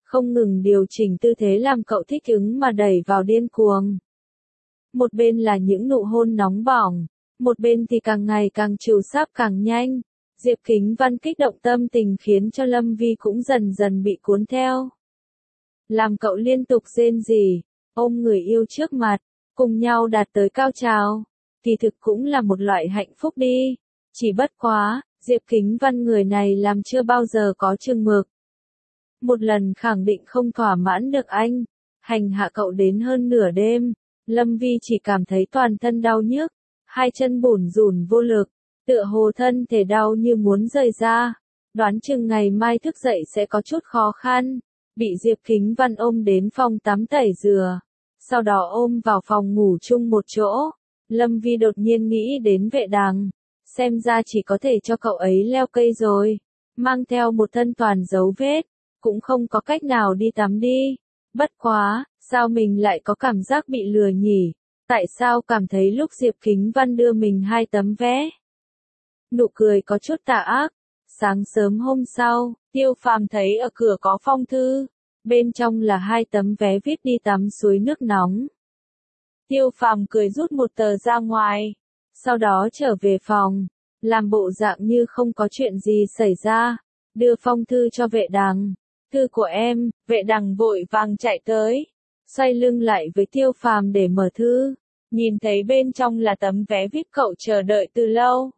không ngừng điều chỉnh tư thế làm cậu thích ứng mà đẩy vào điên cuồng. Một bên là những nụ hôn nóng bỏng, một bên thì càng ngày càng trìu sáp càng nhanh. Diệp Kính Văn kích động tâm tình khiến cho Lâm Vi cũng dần dần bị cuốn theo. Làm cậu liên tục rên rỉ, ôm người yêu trước mặt, cùng nhau đạt tới cao trào. Kỳ thực cũng là một loại hạnh phúc đi. Chỉ bất quá, Diệp Kính Văn người này làm chưa bao giờ có chừng mực. Một lần khẳng định không thỏa mãn được anh, hành hạ cậu đến hơn nửa đêm. Lâm Vi chỉ cảm thấy toàn thân đau nhức, hai chân bủn rủn vô lực, tựa hồ thân thể đau như muốn rời ra. Đoán chừng ngày mai thức dậy sẽ có chút khó khăn. Bị Diệp Kính Văn ôm đến phòng tắm tẩy rửa, sau đó ôm vào phòng ngủ chung một chỗ. Lâm Vi đột nhiên nghĩ đến Vệ Đằng, xem ra chỉ có thể cho cậu ấy leo cây rồi, mang theo một thân toàn dấu vết, cũng không có cách nào đi tắm đi. Bất quá, sao mình lại có cảm giác bị lừa nhỉ? Tại sao cảm thấy lúc Diệp Kính Văn đưa mình 2 tấm vé? Nụ cười có chút tà ác. Sáng sớm hôm sau, Tiêu Phàm thấy ở cửa có phong thư, bên trong là 2 tấm vé VIP đi tắm suối nước nóng. Tiêu Phàm cười rút một tờ ra ngoài, sau đó trở về phòng, làm bộ dạng như không có chuyện gì xảy ra, đưa phong thư cho Vệ Đằng. Thư của em. Vệ Đằng vội vàng chạy tới, xoay lưng lại với Tiêu Phàm để mở thư, nhìn thấy bên trong là tấm vé VIP cậu chờ đợi từ lâu.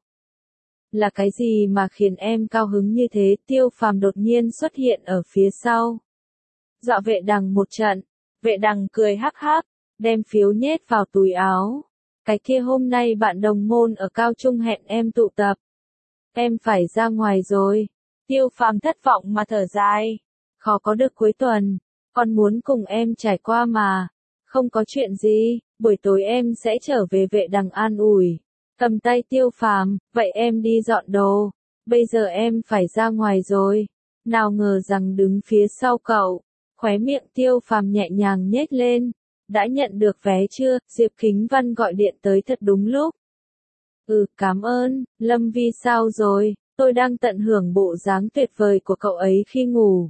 Là cái gì mà khiến em cao hứng như thế? Tiêu Phàm đột nhiên xuất hiện ở phía sau, dọa Vệ Đằng một trận. Vệ Đằng cười hắc hắc, đem phiếu nhét vào túi áo. Cái kia hôm nay bạn đồng môn ở cao trung hẹn em tụ tập. Em phải ra ngoài rồi. Tiêu Phàm thất vọng mà thở dài. Khó có được cuối tuần, còn muốn cùng em trải qua mà. Không có chuyện gì, buổi tối em sẽ trở về. Vệ Đằng an ủi. Cầm tay Tiêu Phàm, vậy em đi dọn đồ. Bây giờ em phải ra ngoài rồi. Nào ngờ rằng đứng phía sau cậu, khóe miệng Tiêu Phàm nhẹ nhàng nhếch lên. Đã nhận được vé chưa? Diệp Kính Văn gọi điện tới thật đúng lúc. Cảm ơn. Lâm Vi sao rồi? Tôi đang tận hưởng bộ dáng tuyệt vời của cậu ấy khi ngủ.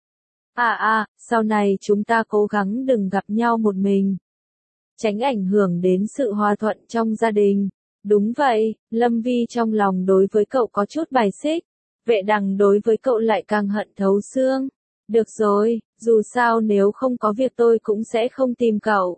Sau này chúng ta cố gắng đừng gặp nhau một mình, tránh ảnh hưởng đến sự hòa thuận trong gia đình. Đúng vậy. Lâm Vi trong lòng đối với cậu có chút bài xích, Vệ Đằng đối với cậu lại càng hận thấu xương. Được rồi, dù sao nếu không có việc tôi cũng sẽ không tìm cậu.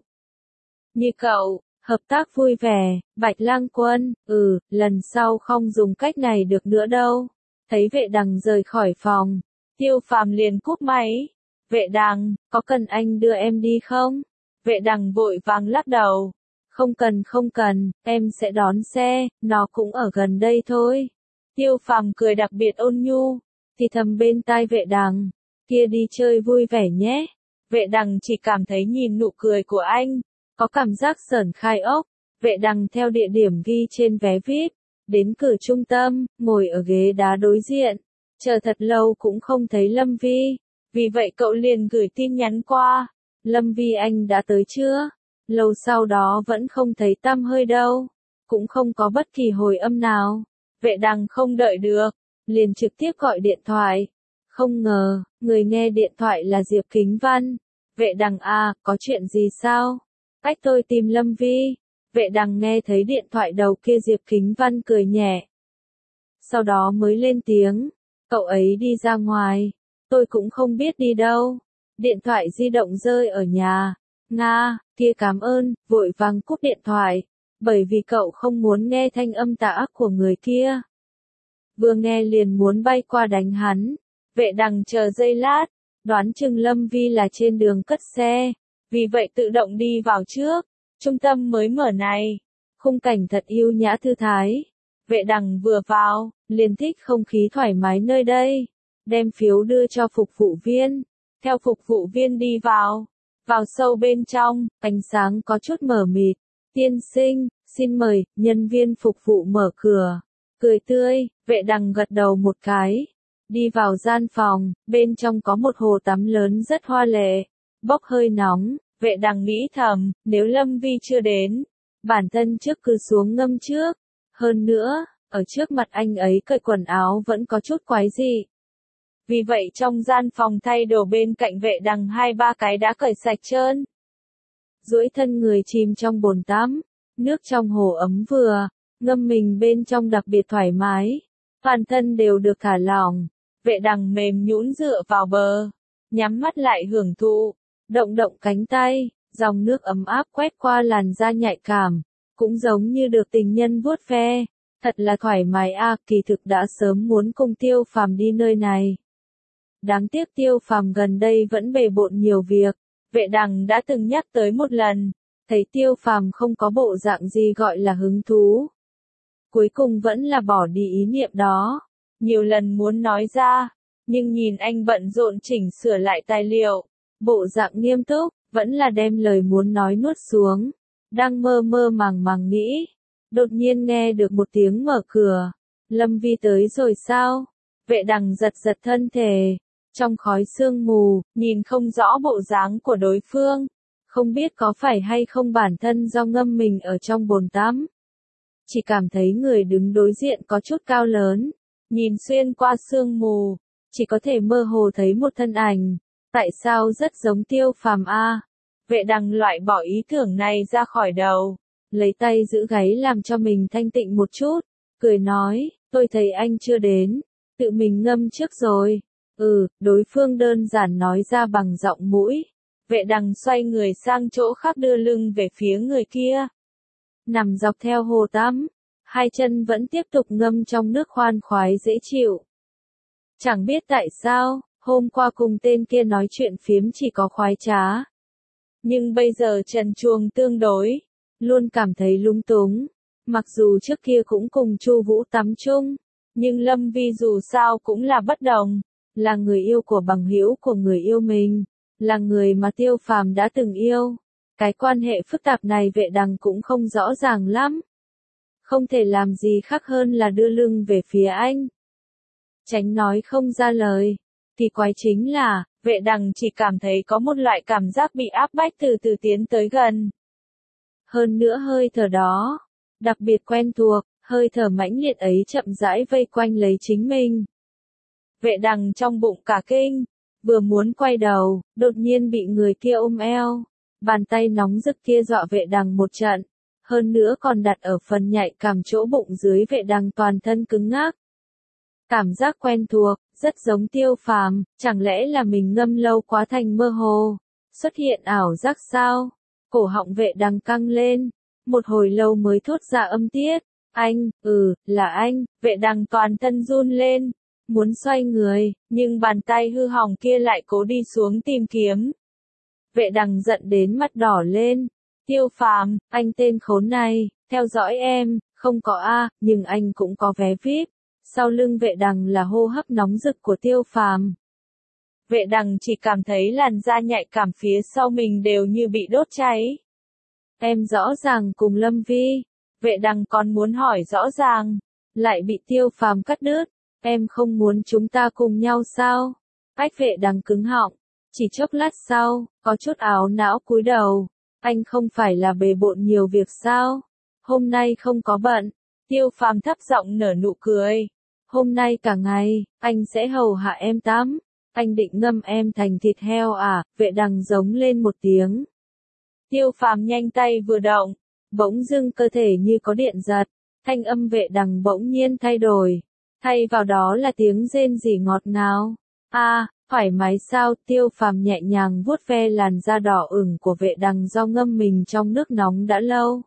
Như cậu, hợp tác vui vẻ. Bạch Lang Quân, lần sau không dùng cách này được nữa đâu. Thấy Vệ Đằng rời khỏi phòng, Tiêu Phàm liền cúp máy. Vệ Đằng, có cần anh đưa em đi không? Vệ Đằng vội vàng lắc đầu. Không cần, em sẽ đón xe, nó cũng ở gần đây thôi. Tiêu Phàm cười đặc biệt ôn nhu, thì thầm bên tai Vệ Đằng, kia đi chơi vui vẻ nhé. Vệ Đằng chỉ cảm thấy nhìn nụ cười của anh, có cảm giác sởn khai ốc. Vệ Đằng theo địa điểm ghi trên vé VIP, đến cửa trung tâm, ngồi ở ghế đá đối diện, chờ thật lâu cũng không thấy Lâm Vi. Vì vậy cậu liền gửi tin nhắn qua. Lâm Vi anh đã tới chưa? Lâu sau đó vẫn không thấy tăm hơi đâu, cũng không có bất kỳ hồi âm nào. Vệ Đằng không đợi được, liền trực tiếp gọi điện thoại. Không ngờ, người nghe điện thoại là Diệp Kính Văn. Vệ Đằng có chuyện gì sao? Cách tôi tìm Lâm Vi. Vệ Đằng nghe thấy điện thoại đầu kia Diệp Kính Văn cười nhẹ. Sau đó mới lên tiếng, cậu ấy đi ra ngoài, tôi cũng không biết đi đâu. Điện thoại di động rơi ở nhà. Nga, kia cảm ơn, vội vàng cúp điện thoại, bởi vì cậu không muốn nghe thanh âm tà ác của người kia. Vừa nghe liền muốn bay qua đánh hắn. Vệ Đằng chờ giây lát, đoán chừng Lâm Vi là trên đường cất xe, vì vậy tự động đi vào trước. Trung tâm mới mở này, khung cảnh thật yêu nhã thư thái. Vệ Đằng vừa vào, liền thích không khí thoải mái nơi đây, đem phiếu đưa cho phục vụ viên, theo phục vụ viên đi vào. Vào sâu bên trong, ánh sáng có chút mờ mịt. Tiên sinh, xin mời. Nhân viên phục vụ mở cửa, cười tươi. Vệ Đằng gật đầu một cái, đi vào gian phòng. Bên trong có một hồ tắm lớn rất hoa lệ, bốc hơi nóng. Vệ Đằng nghĩ thầm, nếu Lâm Vi chưa đến, bản thân trước cứ xuống ngâm trước. Hơn nữa, ở trước mặt anh ấy cởi quần áo vẫn có chút quái dị. Vì vậy trong gian phòng thay đồ bên cạnh vệ đằng 2-3 cái đã cởi sạch trơn. Duỗi thân người chìm trong bồn tắm, nước trong hồ ấm vừa, ngâm mình bên trong đặc biệt thoải mái. Toàn thân đều được thả lỏng, vệ đằng mềm nhũn dựa vào bờ, nhắm mắt lại hưởng thụ, động động cánh tay, dòng nước ấm áp quét qua làn da nhạy cảm, cũng giống như được tình nhân vuốt ve, thật là thoải mái a. Kỳ thực đã sớm muốn cùng Tiêu Phàm đi nơi này. Đáng tiếc Tiêu Phàm gần đây vẫn bề bộn nhiều việc, vệ đằng đã từng nhắc tới một lần, thấy Tiêu Phàm không có bộ dạng gì gọi là hứng thú. Cuối cùng vẫn là bỏ đi ý niệm đó, nhiều lần muốn nói ra, nhưng nhìn anh bận rộn chỉnh sửa lại tài liệu, bộ dạng nghiêm túc, vẫn là đem lời muốn nói nuốt xuống, đang mơ mơ màng màng nghĩ. Đột nhiên nghe được một tiếng mở cửa, Lâm Vi tới rồi sao? Vệ đằng giật giật thân thể, trong khói sương mù, nhìn không rõ bộ dáng của đối phương, không biết có phải hay không bản thân do ngâm mình ở trong bồn tắm. Chỉ cảm thấy người đứng đối diện có chút cao lớn, nhìn xuyên qua sương mù, chỉ có thể mơ hồ thấy một thân ảnh, tại sao rất giống Tiêu Phàm a? Vệ đằng loại bỏ ý tưởng này ra khỏi đầu, lấy tay giữ gáy làm cho mình thanh tịnh một chút, cười nói, tôi thấy anh chưa đến, tự mình ngâm trước rồi. Đối phương đơn giản nói ra bằng giọng mũi. Vệ đằng xoay người sang chỗ khác đưa lưng về phía người kia. Nằm dọc theo hồ tắm, hai chân vẫn tiếp tục ngâm trong nước khoan khoái dễ chịu. Chẳng biết tại sao, hôm qua cùng tên kia nói chuyện phiếm chỉ có khoái trá. Nhưng bây giờ trần truồng tương đối, luôn cảm thấy lung túng. Mặc dù trước kia cũng cùng Chu Vũ tắm chung, nhưng Lâm Vi dù sao cũng là bất đồng, là người yêu của bằng hữu của người yêu mình, là người mà Tiêu Phàm đã từng yêu. Cái quan hệ phức tạp này vệ đằng cũng không rõ ràng lắm. Không thể làm gì khác hơn là đưa lưng về phía anh. Tránh nói không ra lời. Kỳ quái chính là, vệ đằng chỉ cảm thấy có một loại cảm giác bị áp bách từ từ tiến tới gần. Hơn nữa hơi thở đó, đặc biệt quen thuộc, hơi thở mãnh liệt ấy chậm rãi vây quanh lấy chính mình. Vệ đằng trong bụng cả kinh, vừa muốn quay đầu, đột nhiên bị người kia ôm eo. Bàn tay nóng rực kia dọa vệ đằng một trận, hơn nữa còn đặt ở phần nhạy cảm chỗ bụng dưới, vệ đằng toàn thân cứng ngắc. Cảm giác quen thuộc, rất giống Tiêu Phàm, chẳng lẽ là mình ngâm lâu quá thành mơ hồ, xuất hiện ảo giác sao? Cổ họng vệ đằng căng lên, một hồi lâu mới thốt ra âm tiết, anh, là anh. Vệ đằng toàn thân run lên, muốn xoay người, nhưng bàn tay hư hỏng kia lại cố đi xuống tìm kiếm. Vệ đằng giận đến mắt đỏ lên. Tiêu Phàm, anh tên khốn này, theo dõi em, không có a, nhưng anh cũng có vé VIP. Sau lưng vệ đằng là hô hấp nóng rực của Tiêu Phàm. Vệ đằng chỉ cảm thấy làn da nhạy cảm phía sau mình đều như bị đốt cháy. Em rõ ràng cùng Lâm Vi. Vệ đằng còn muốn hỏi rõ ràng, lại bị Tiêu Phàm cắt đứt. Em không muốn chúng ta cùng nhau sao? Ách, vệ đằng cứng họng. Chỉ chốc lát sau, có chút ảo não cúi đầu. Anh không phải là bề bộn nhiều việc sao? Hôm nay không có bận. Tiêu Phàm thấp giọng nở nụ cười. Hôm nay cả ngày, anh sẽ hầu hạ em tắm. Anh định ngâm em thành thịt heo à? Vệ đằng giống lên một tiếng. Tiêu Phàm nhanh tay vừa động, bỗng dưng cơ thể như có điện giật. Thanh âm vệ đằng bỗng nhiên thay đổi. Thay vào đó là tiếng rên rỉ ngọt ngào. Thoải mái sao? Tiêu Phàm nhẹ nhàng vuốt ve làn da đỏ ửng của vệ đằng do ngâm mình trong nước nóng đã lâu.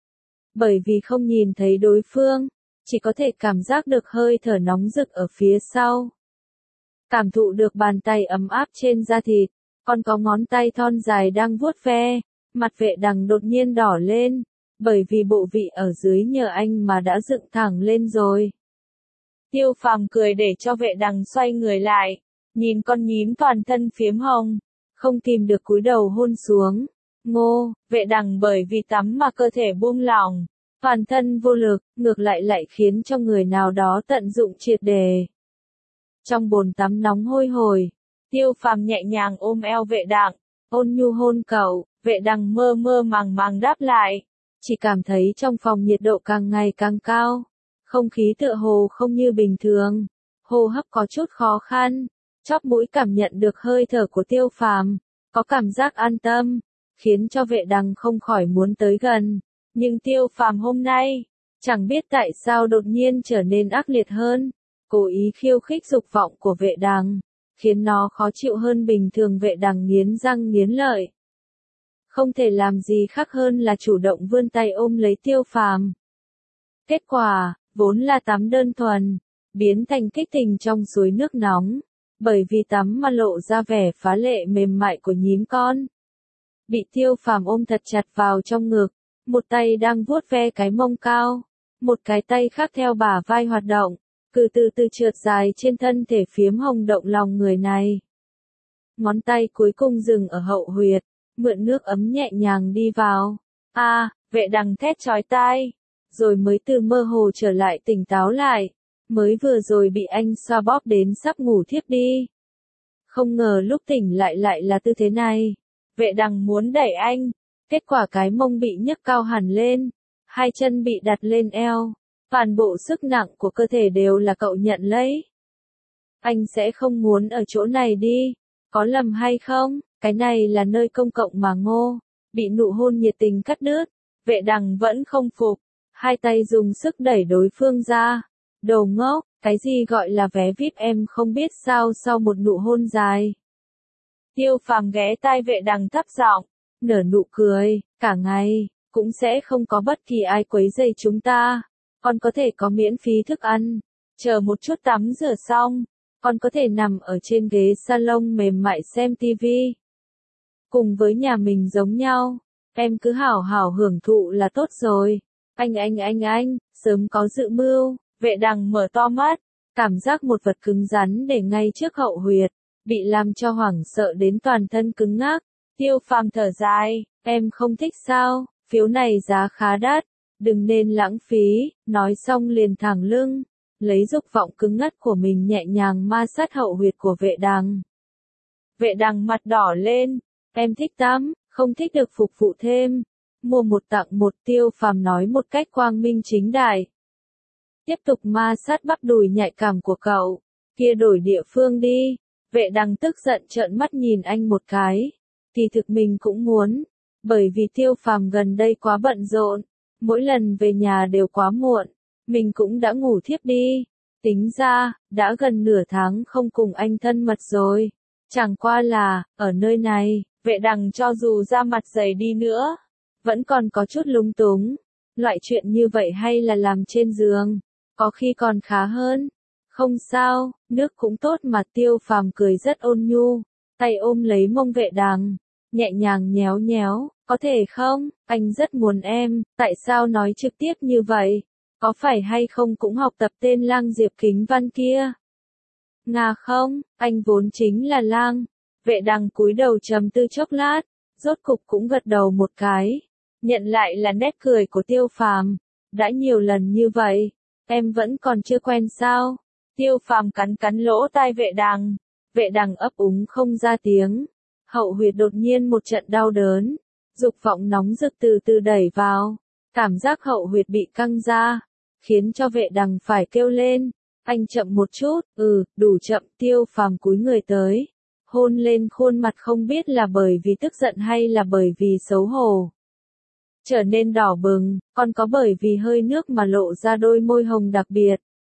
Bởi vì không nhìn thấy đối phương, chỉ có thể cảm giác được hơi thở nóng rực ở phía sau. Cảm thụ được bàn tay ấm áp trên da thịt, còn có ngón tay thon dài đang vuốt ve, mặt vệ đằng đột nhiên đỏ lên, bởi vì bộ vị ở dưới nhờ anh mà đã dựng thẳng lên rồi. Tiêu Phàm cười để cho vệ đằng xoay người lại, nhìn con nhím toàn thân phiếm hồng, không kìm được cúi đầu hôn xuống. Ngô, vệ đằng bởi vì tắm mà cơ thể buông lỏng, toàn thân vô lực, ngược lại khiến cho người nào đó tận dụng triệt đề. Trong bồn tắm nóng hôi hổi, Tiêu Phàm nhẹ nhàng ôm eo vệ đằng, ôn nhu hôn cậu, vệ đằng mơ mơ màng màng đáp lại. Chỉ cảm thấy trong phòng nhiệt độ càng ngày càng cao, không khí tựa hồ không như bình thường, hô hấp có chút khó khăn, chóp mũi cảm nhận được hơi thở của Tiêu Phàm, có cảm giác an tâm, khiến cho Vệ Đằng không khỏi muốn tới gần. Nhưng Tiêu Phàm hôm nay, chẳng biết tại sao đột nhiên trở nên ác liệt hơn, cố ý khiêu khích dục vọng của Vệ Đằng, khiến nó khó chịu hơn bình thường. Vệ Đằng nghiến răng nghiến lợi, không thể làm gì khác hơn là chủ động vươn tay ôm lấy Tiêu Phàm. Kết quả, vốn là tắm đơn thuần, biến thành kích tình trong suối nước nóng, bởi vì tắm mà lộ ra vẻ phá lệ mềm mại của nhím con. Bị Tiêu Phàm ôm thật chặt vào trong ngực, một tay đang vuốt ve cái mông cao, một cái tay khác theo bả vai hoạt động, từ từ trượt dài trên thân thể phiếm hồng động lòng người này. Ngón tay cuối cùng dừng ở hậu huyệt, mượn nước ấm nhẹ nhàng đi vào. Vệ Đằng thét chói tai, rồi mới từ mơ hồ trở lại tỉnh táo lại, mới vừa rồi bị anh xoa bóp đến sắp ngủ thiếp đi. Không ngờ lúc tỉnh lại lại là tư thế này. Vệ Đằng muốn đẩy anh, kết quả cái mông bị nhấc cao hẳn lên, hai chân bị đặt lên eo, toàn bộ sức nặng của cơ thể đều là cậu nhận lấy. Anh sẽ không muốn ở chỗ này đi, có lầm hay không? Cái này là nơi công cộng mà ngô. Bị nụ hôn nhiệt tình cắt đứt, Vệ Đằng vẫn không phục, hai tay dùng sức đẩy đối phương ra. Đồ ngốc, cái gì gọi là vé VIP em không biết sao sau một nụ hôn dài. Tiêu Phàm ghé tai Vệ Đằng thấp giọng, nở nụ cười, cả ngày, cũng sẽ không có bất kỳ ai quấy rầy chúng ta. Con có thể có miễn phí thức ăn, chờ một chút tắm rửa xong, con có thể nằm ở trên ghế salon mềm mại xem tivi. Cùng với nhà mình giống nhau, em cứ hảo hảo hưởng thụ là tốt rồi. Anh, sớm có dự mưu. Vệ Đằng mở to mắt, cảm giác một vật cứng rắn để ngay trước hậu huyệt, bị làm cho hoảng sợ đến toàn thân cứng ngắc. Tiêu Phàm thở dài, em không thích sao, phiếu này giá khá đắt, đừng nên lãng phí, nói xong liền thẳng lưng, lấy dục vọng cứng ngắt của mình nhẹ nhàng ma sát hậu huyệt của Vệ Đằng. Vệ Đằng mặt đỏ lên, em thích tắm, không thích được phục vụ thêm, mua một tặng một. Tiêu Phàm nói một cách quang minh chính đại. Tiếp tục ma sát bắp đùi nhạy cảm của cậu, kia đổi địa phương đi. Vệ Đằng tức giận trợn mắt nhìn anh một cái, kỳ thực mình cũng muốn, bởi vì Tiêu Phàm gần đây quá bận rộn, mỗi lần về nhà đều quá muộn, mình cũng đã ngủ thiếp đi. Tính ra, đã gần nửa tháng không cùng anh thân mật rồi. Chẳng qua là, ở nơi này, Vệ Đằng cho dù ra mặt dày đi nữa, vẫn còn có chút lúng túng. Loại chuyện như vậy hay là làm trên giường, có khi còn khá hơn. Không sao, nước cũng tốt mà. Tiêu Phàm cười rất ôn nhu, tay ôm lấy mông Vệ Đằng, nhẹ nhàng nhéo nhéo, có thể không, anh rất muốn em, tại sao nói trực tiếp như vậy, có phải hay không cũng học tập tên lang Diệp Kính Văn kia. Nga không, anh vốn chính là lang. Vệ Đằng cúi đầu trầm tư chốc lát, rốt cục cũng gật đầu một cái, nhận lại là nét cười của Tiêu Phàm. Đã nhiều lần như vậy, em vẫn còn chưa quen sao? Tiêu Phàm cắn lỗ tai Vệ Đằng. Vệ Đằng ấp úng không ra tiếng, hậu huyệt đột nhiên một trận đau đớn, dục vọng nóng rực từ từ đẩy vào, cảm giác hậu huyệt bị căng ra, khiến cho Vệ Đằng phải kêu lên. Anh chậm một chút, đủ chậm. Tiêu Phàm cúi người tới, hôn lên khuôn mặt, không biết là bởi vì tức giận hay là bởi vì xấu hổ, trở nên đỏ bừng, còn có bởi vì hơi nước mà lộ ra đôi môi hồng đặc biệt.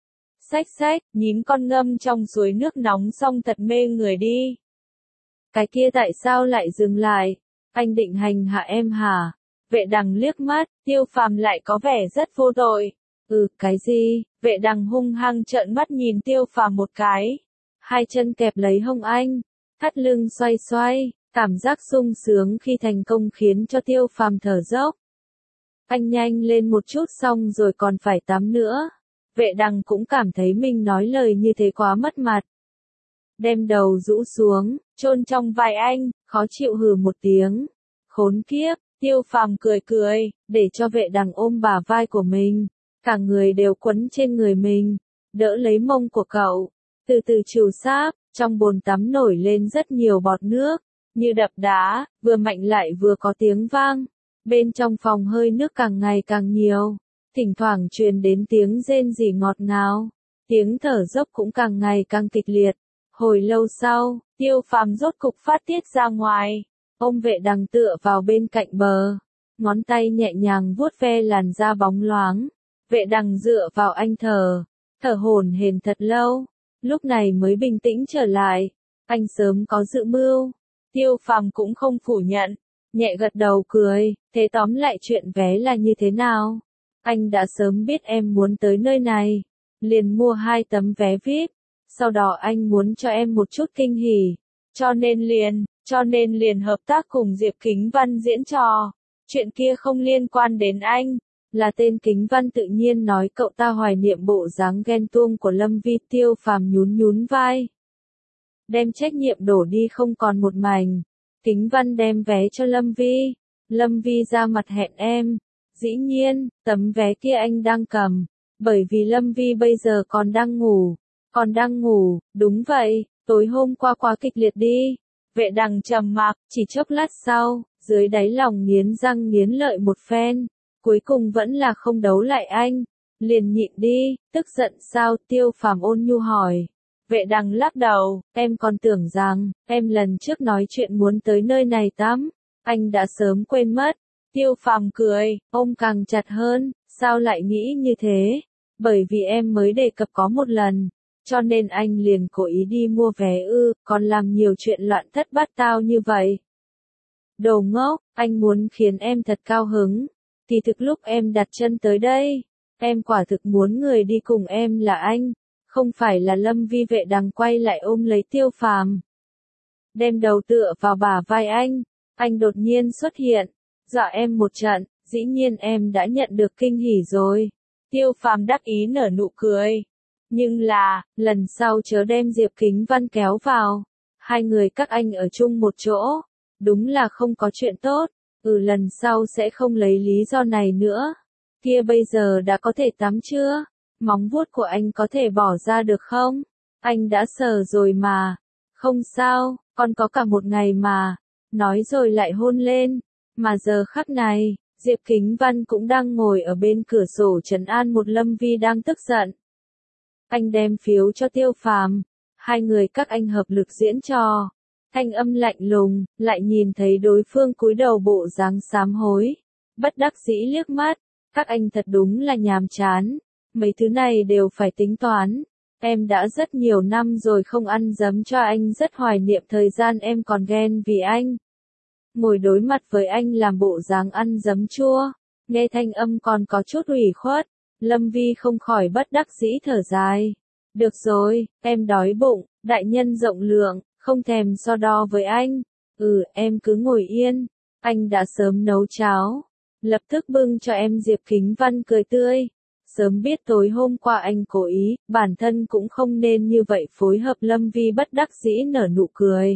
Xách, nhím con ngâm trong suối nước nóng xong thật mê người đi. Cái kia tại sao lại dừng lại? Anh định hành hạ em hả? Vệ Đằng liếc mắt, Tiêu Phàm lại có vẻ rất vô tội. Cái gì? Vệ Đằng hung hăng trợn mắt nhìn Tiêu Phàm một cái. Hai chân kẹp lấy hông anh, thắt lưng xoay xoay, cảm giác sung sướng khi thành công khiến cho Tiêu Phàm thở dốc. Anh nhanh lên một chút, xong rồi còn phải tắm nữa. Vệ Đằng cũng cảm thấy mình nói lời như thế quá mất mặt. Đem đầu rũ xuống, chôn trong vai anh, khó chịu hừ một tiếng. Khốn kiếp. Tiêu Phàm cười, để cho Vệ Đằng ôm bả vai của mình, cả người đều quấn trên người mình, đỡ lấy mông của cậu, từ từ trù sáp. Trong bồn tắm nổi lên rất nhiều bọt nước, như đập đá, vừa mạnh lại vừa có tiếng vang. Bên trong phòng hơi nước càng ngày càng nhiều, thỉnh thoảng truyền đến tiếng rên rỉ ngọt ngào, tiếng thở dốc cũng càng ngày càng kịch liệt. Hồi lâu sau, Tiêu Phàm rốt cục phát tiết ra ngoài, ôm Vệ Đằng tựa vào bên cạnh bờ, ngón tay nhẹ nhàng vuốt ve làn da bóng loáng. Vệ Đằng dựa vào anh thở hổn hển thật lâu, lúc này mới bình tĩnh trở lại. Anh sớm có dự mưu. Tiêu Phàm cũng không phủ nhận, nhẹ gật đầu cười, thế tóm lại chuyện vé là như thế nào? Anh đã sớm biết em muốn tới nơi này, liền mua 2 tấm vé VIP, sau đó anh muốn cho em một chút kinh hỉ, cho nên liền hợp tác cùng Diệp Kính Văn diễn trò. Chuyện kia không liên quan đến anh, là tên Kính Văn tự nhiên nói cậu ta hoài niệm bộ dáng ghen tuông của Lâm Vi. Tiêu Phàm nhún nhún vai, đem trách nhiệm đổ đi không còn một mảnh. Kính Văn đem vé cho Lâm Vi, Lâm Vi ra mặt hẹn em. Dĩ nhiên, tấm vé kia anh đang cầm, bởi vì Lâm Vi bây giờ còn đang ngủ, đúng vậy, tối hôm qua quá kịch liệt đi. Vệ Đằng trầm mặc, chỉ chốc lát sau, dưới đáy lòng nghiến răng nghiến lợi một phen, cuối cùng vẫn là không đấu lại anh, liền nhịn đi. Tức giận sao? Tiêu Phàm ôn nhu hỏi. Vệ Đằng lắc đầu, em còn tưởng rằng, em lần trước nói chuyện muốn tới nơi này tắm, anh đã sớm quên mất. Tiêu Phàm cười, ôm càng chặt hơn, sao lại nghĩ như thế? Bởi vì em mới đề cập có một lần, cho nên anh liền cố ý đi mua vé ư, còn làm nhiều chuyện loạn thất bát tao như vậy. Đồ ngốc, anh muốn khiến em thật cao hứng. Thì thực lúc em đặt chân tới đây, em quả thực muốn người đi cùng em là anh, không phải là Lâm Vi. Vệ Đằng quay lại ôm lấy Tiêu Phàm, đem đầu tựa vào bả vai anh đột nhiên xuất hiện, dọa em một trận, dĩ nhiên em đã nhận được kinh hỉ rồi. Tiêu Phàm đắc ý nở nụ cười. Nhưng là, lần sau chớ đem Diệp Kính Văn kéo vào. 2 người các anh ở chung một chỗ, đúng là không có chuyện tốt. Lần sau sẽ không lấy lý do này nữa. Kia bây giờ đã có thể tắm chưa? Móng vuốt của anh có thể bỏ ra được không? Anh đã sờ rồi mà. Không sao, còn có cả một ngày mà. Nói rồi lại hôn lên. Mà giờ khắc này, Diệp Kính Văn cũng đang ngồi ở bên cửa sổ trấn an một Lâm Vi đang tức giận. Anh đem phiếu cho Tiêu Phàm, 2 người các anh hợp lực diễn trò. Thanh âm lạnh lùng, lại nhìn thấy đối phương cúi đầu bộ dáng sám hối. Bất đắc dĩ liếc mắt, các anh thật đúng là nhàm chán. Mấy thứ này đều phải tính toán. Em đã rất nhiều năm rồi không ăn dấm cho anh, rất hoài niệm thời gian em còn ghen vì anh. Ngồi đối mặt với anh làm bộ dáng ăn dấm chua, nghe thanh âm còn có chút ủy khuất. Lâm Vi không khỏi bất đắc dĩ thở dài. Được rồi, em đói bụng, đại nhân rộng lượng, không thèm so đo với anh. Em cứ ngồi yên, anh đã sớm nấu cháo, lập tức bưng cho em. Diệp Kính Văn cười tươi. Sớm biết tối hôm qua anh cố ý, bản thân cũng không nên như vậy phối hợp. Lâm Vi bất đắc dĩ nở nụ cười.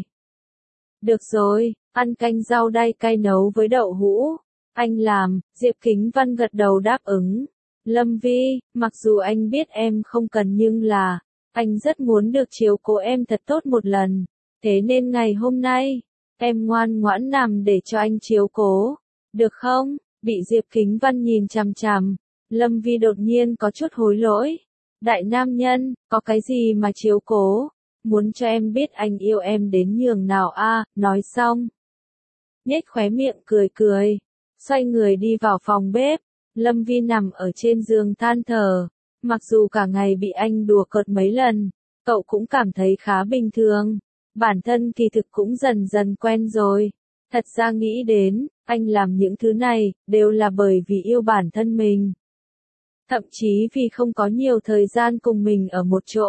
Được rồi, ăn canh rau đay cay nấu với đậu hũ. Anh làm. Diệp Kính Văn gật đầu đáp ứng. Lâm Vi, mặc dù anh biết em không cần nhưng là, anh rất muốn được chiếu cố em thật tốt một lần. Thế nên ngày hôm nay, em ngoan ngoãn nằm để cho anh chiếu cố. Được không? Bị Diệp Kính Văn nhìn chằm chằm, Lâm Vi đột nhiên có chút hối lỗi. Đại nam nhân, có cái gì mà chiếu cố? Muốn cho em biết anh yêu em đến nhường nào a? Nói xong, nhếch khóe miệng cười cười, xoay người đi vào phòng bếp. Lâm Vi nằm ở trên giường than thở. Mặc dù cả ngày bị anh đùa cợt mấy lần, cậu cũng cảm thấy khá bình thường. Bản thân kỳ thực cũng dần dần quen rồi. Thật ra nghĩ đến, anh làm những thứ này, đều là bởi vì yêu bản thân mình. Thậm chí vì không có nhiều thời gian cùng mình ở một chỗ.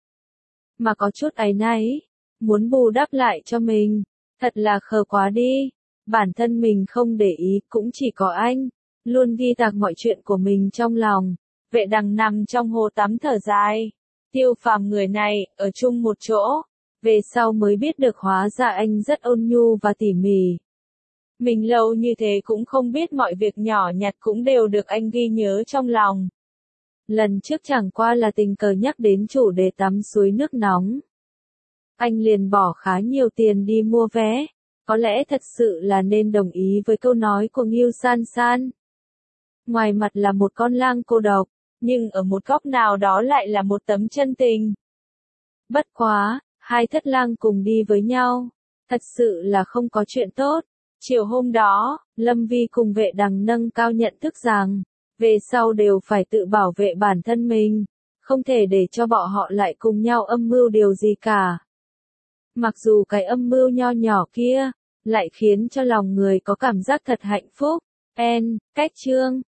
Mà có chút áy náy, muốn bù đắp lại cho mình. Thật là khờ quá đi. Bản thân mình không để ý, cũng chỉ có anh luôn ghi tạc mọi chuyện của mình trong lòng. Vệ Đằng nằm trong hồ tắm thở dài. Tiêu Phàm người này, ở chung một chỗ, về sau mới biết được hóa ra anh rất ôn nhu và tỉ mỉ. Mình lâu như thế cũng không biết mọi việc nhỏ nhặt cũng đều được anh ghi nhớ trong lòng. Lần trước chẳng qua là tình cờ nhắc đến chủ đề tắm suối nước nóng. Anh liền bỏ khá nhiều tiền đi mua vé. Có lẽ thật sự là nên đồng ý với câu nói của Ngưu San San. Ngoài mặt là một con lang cô độc, nhưng ở một góc nào đó lại là một tấm chân tình. Bất quá, hai thất lang cùng đi với nhau. Thật sự là không có chuyện tốt. Chiều hôm đó, Lâm Vi cùng vệ đằng nâng cao nhận thức rằng, về sau đều phải tự bảo vệ bản thân mình, không thể để cho bọn họ lại cùng nhau âm mưu điều gì cả. Mặc dù cái âm mưu nho nhỏ kia, lại khiến cho lòng người có cảm giác thật hạnh phúc. Cách chương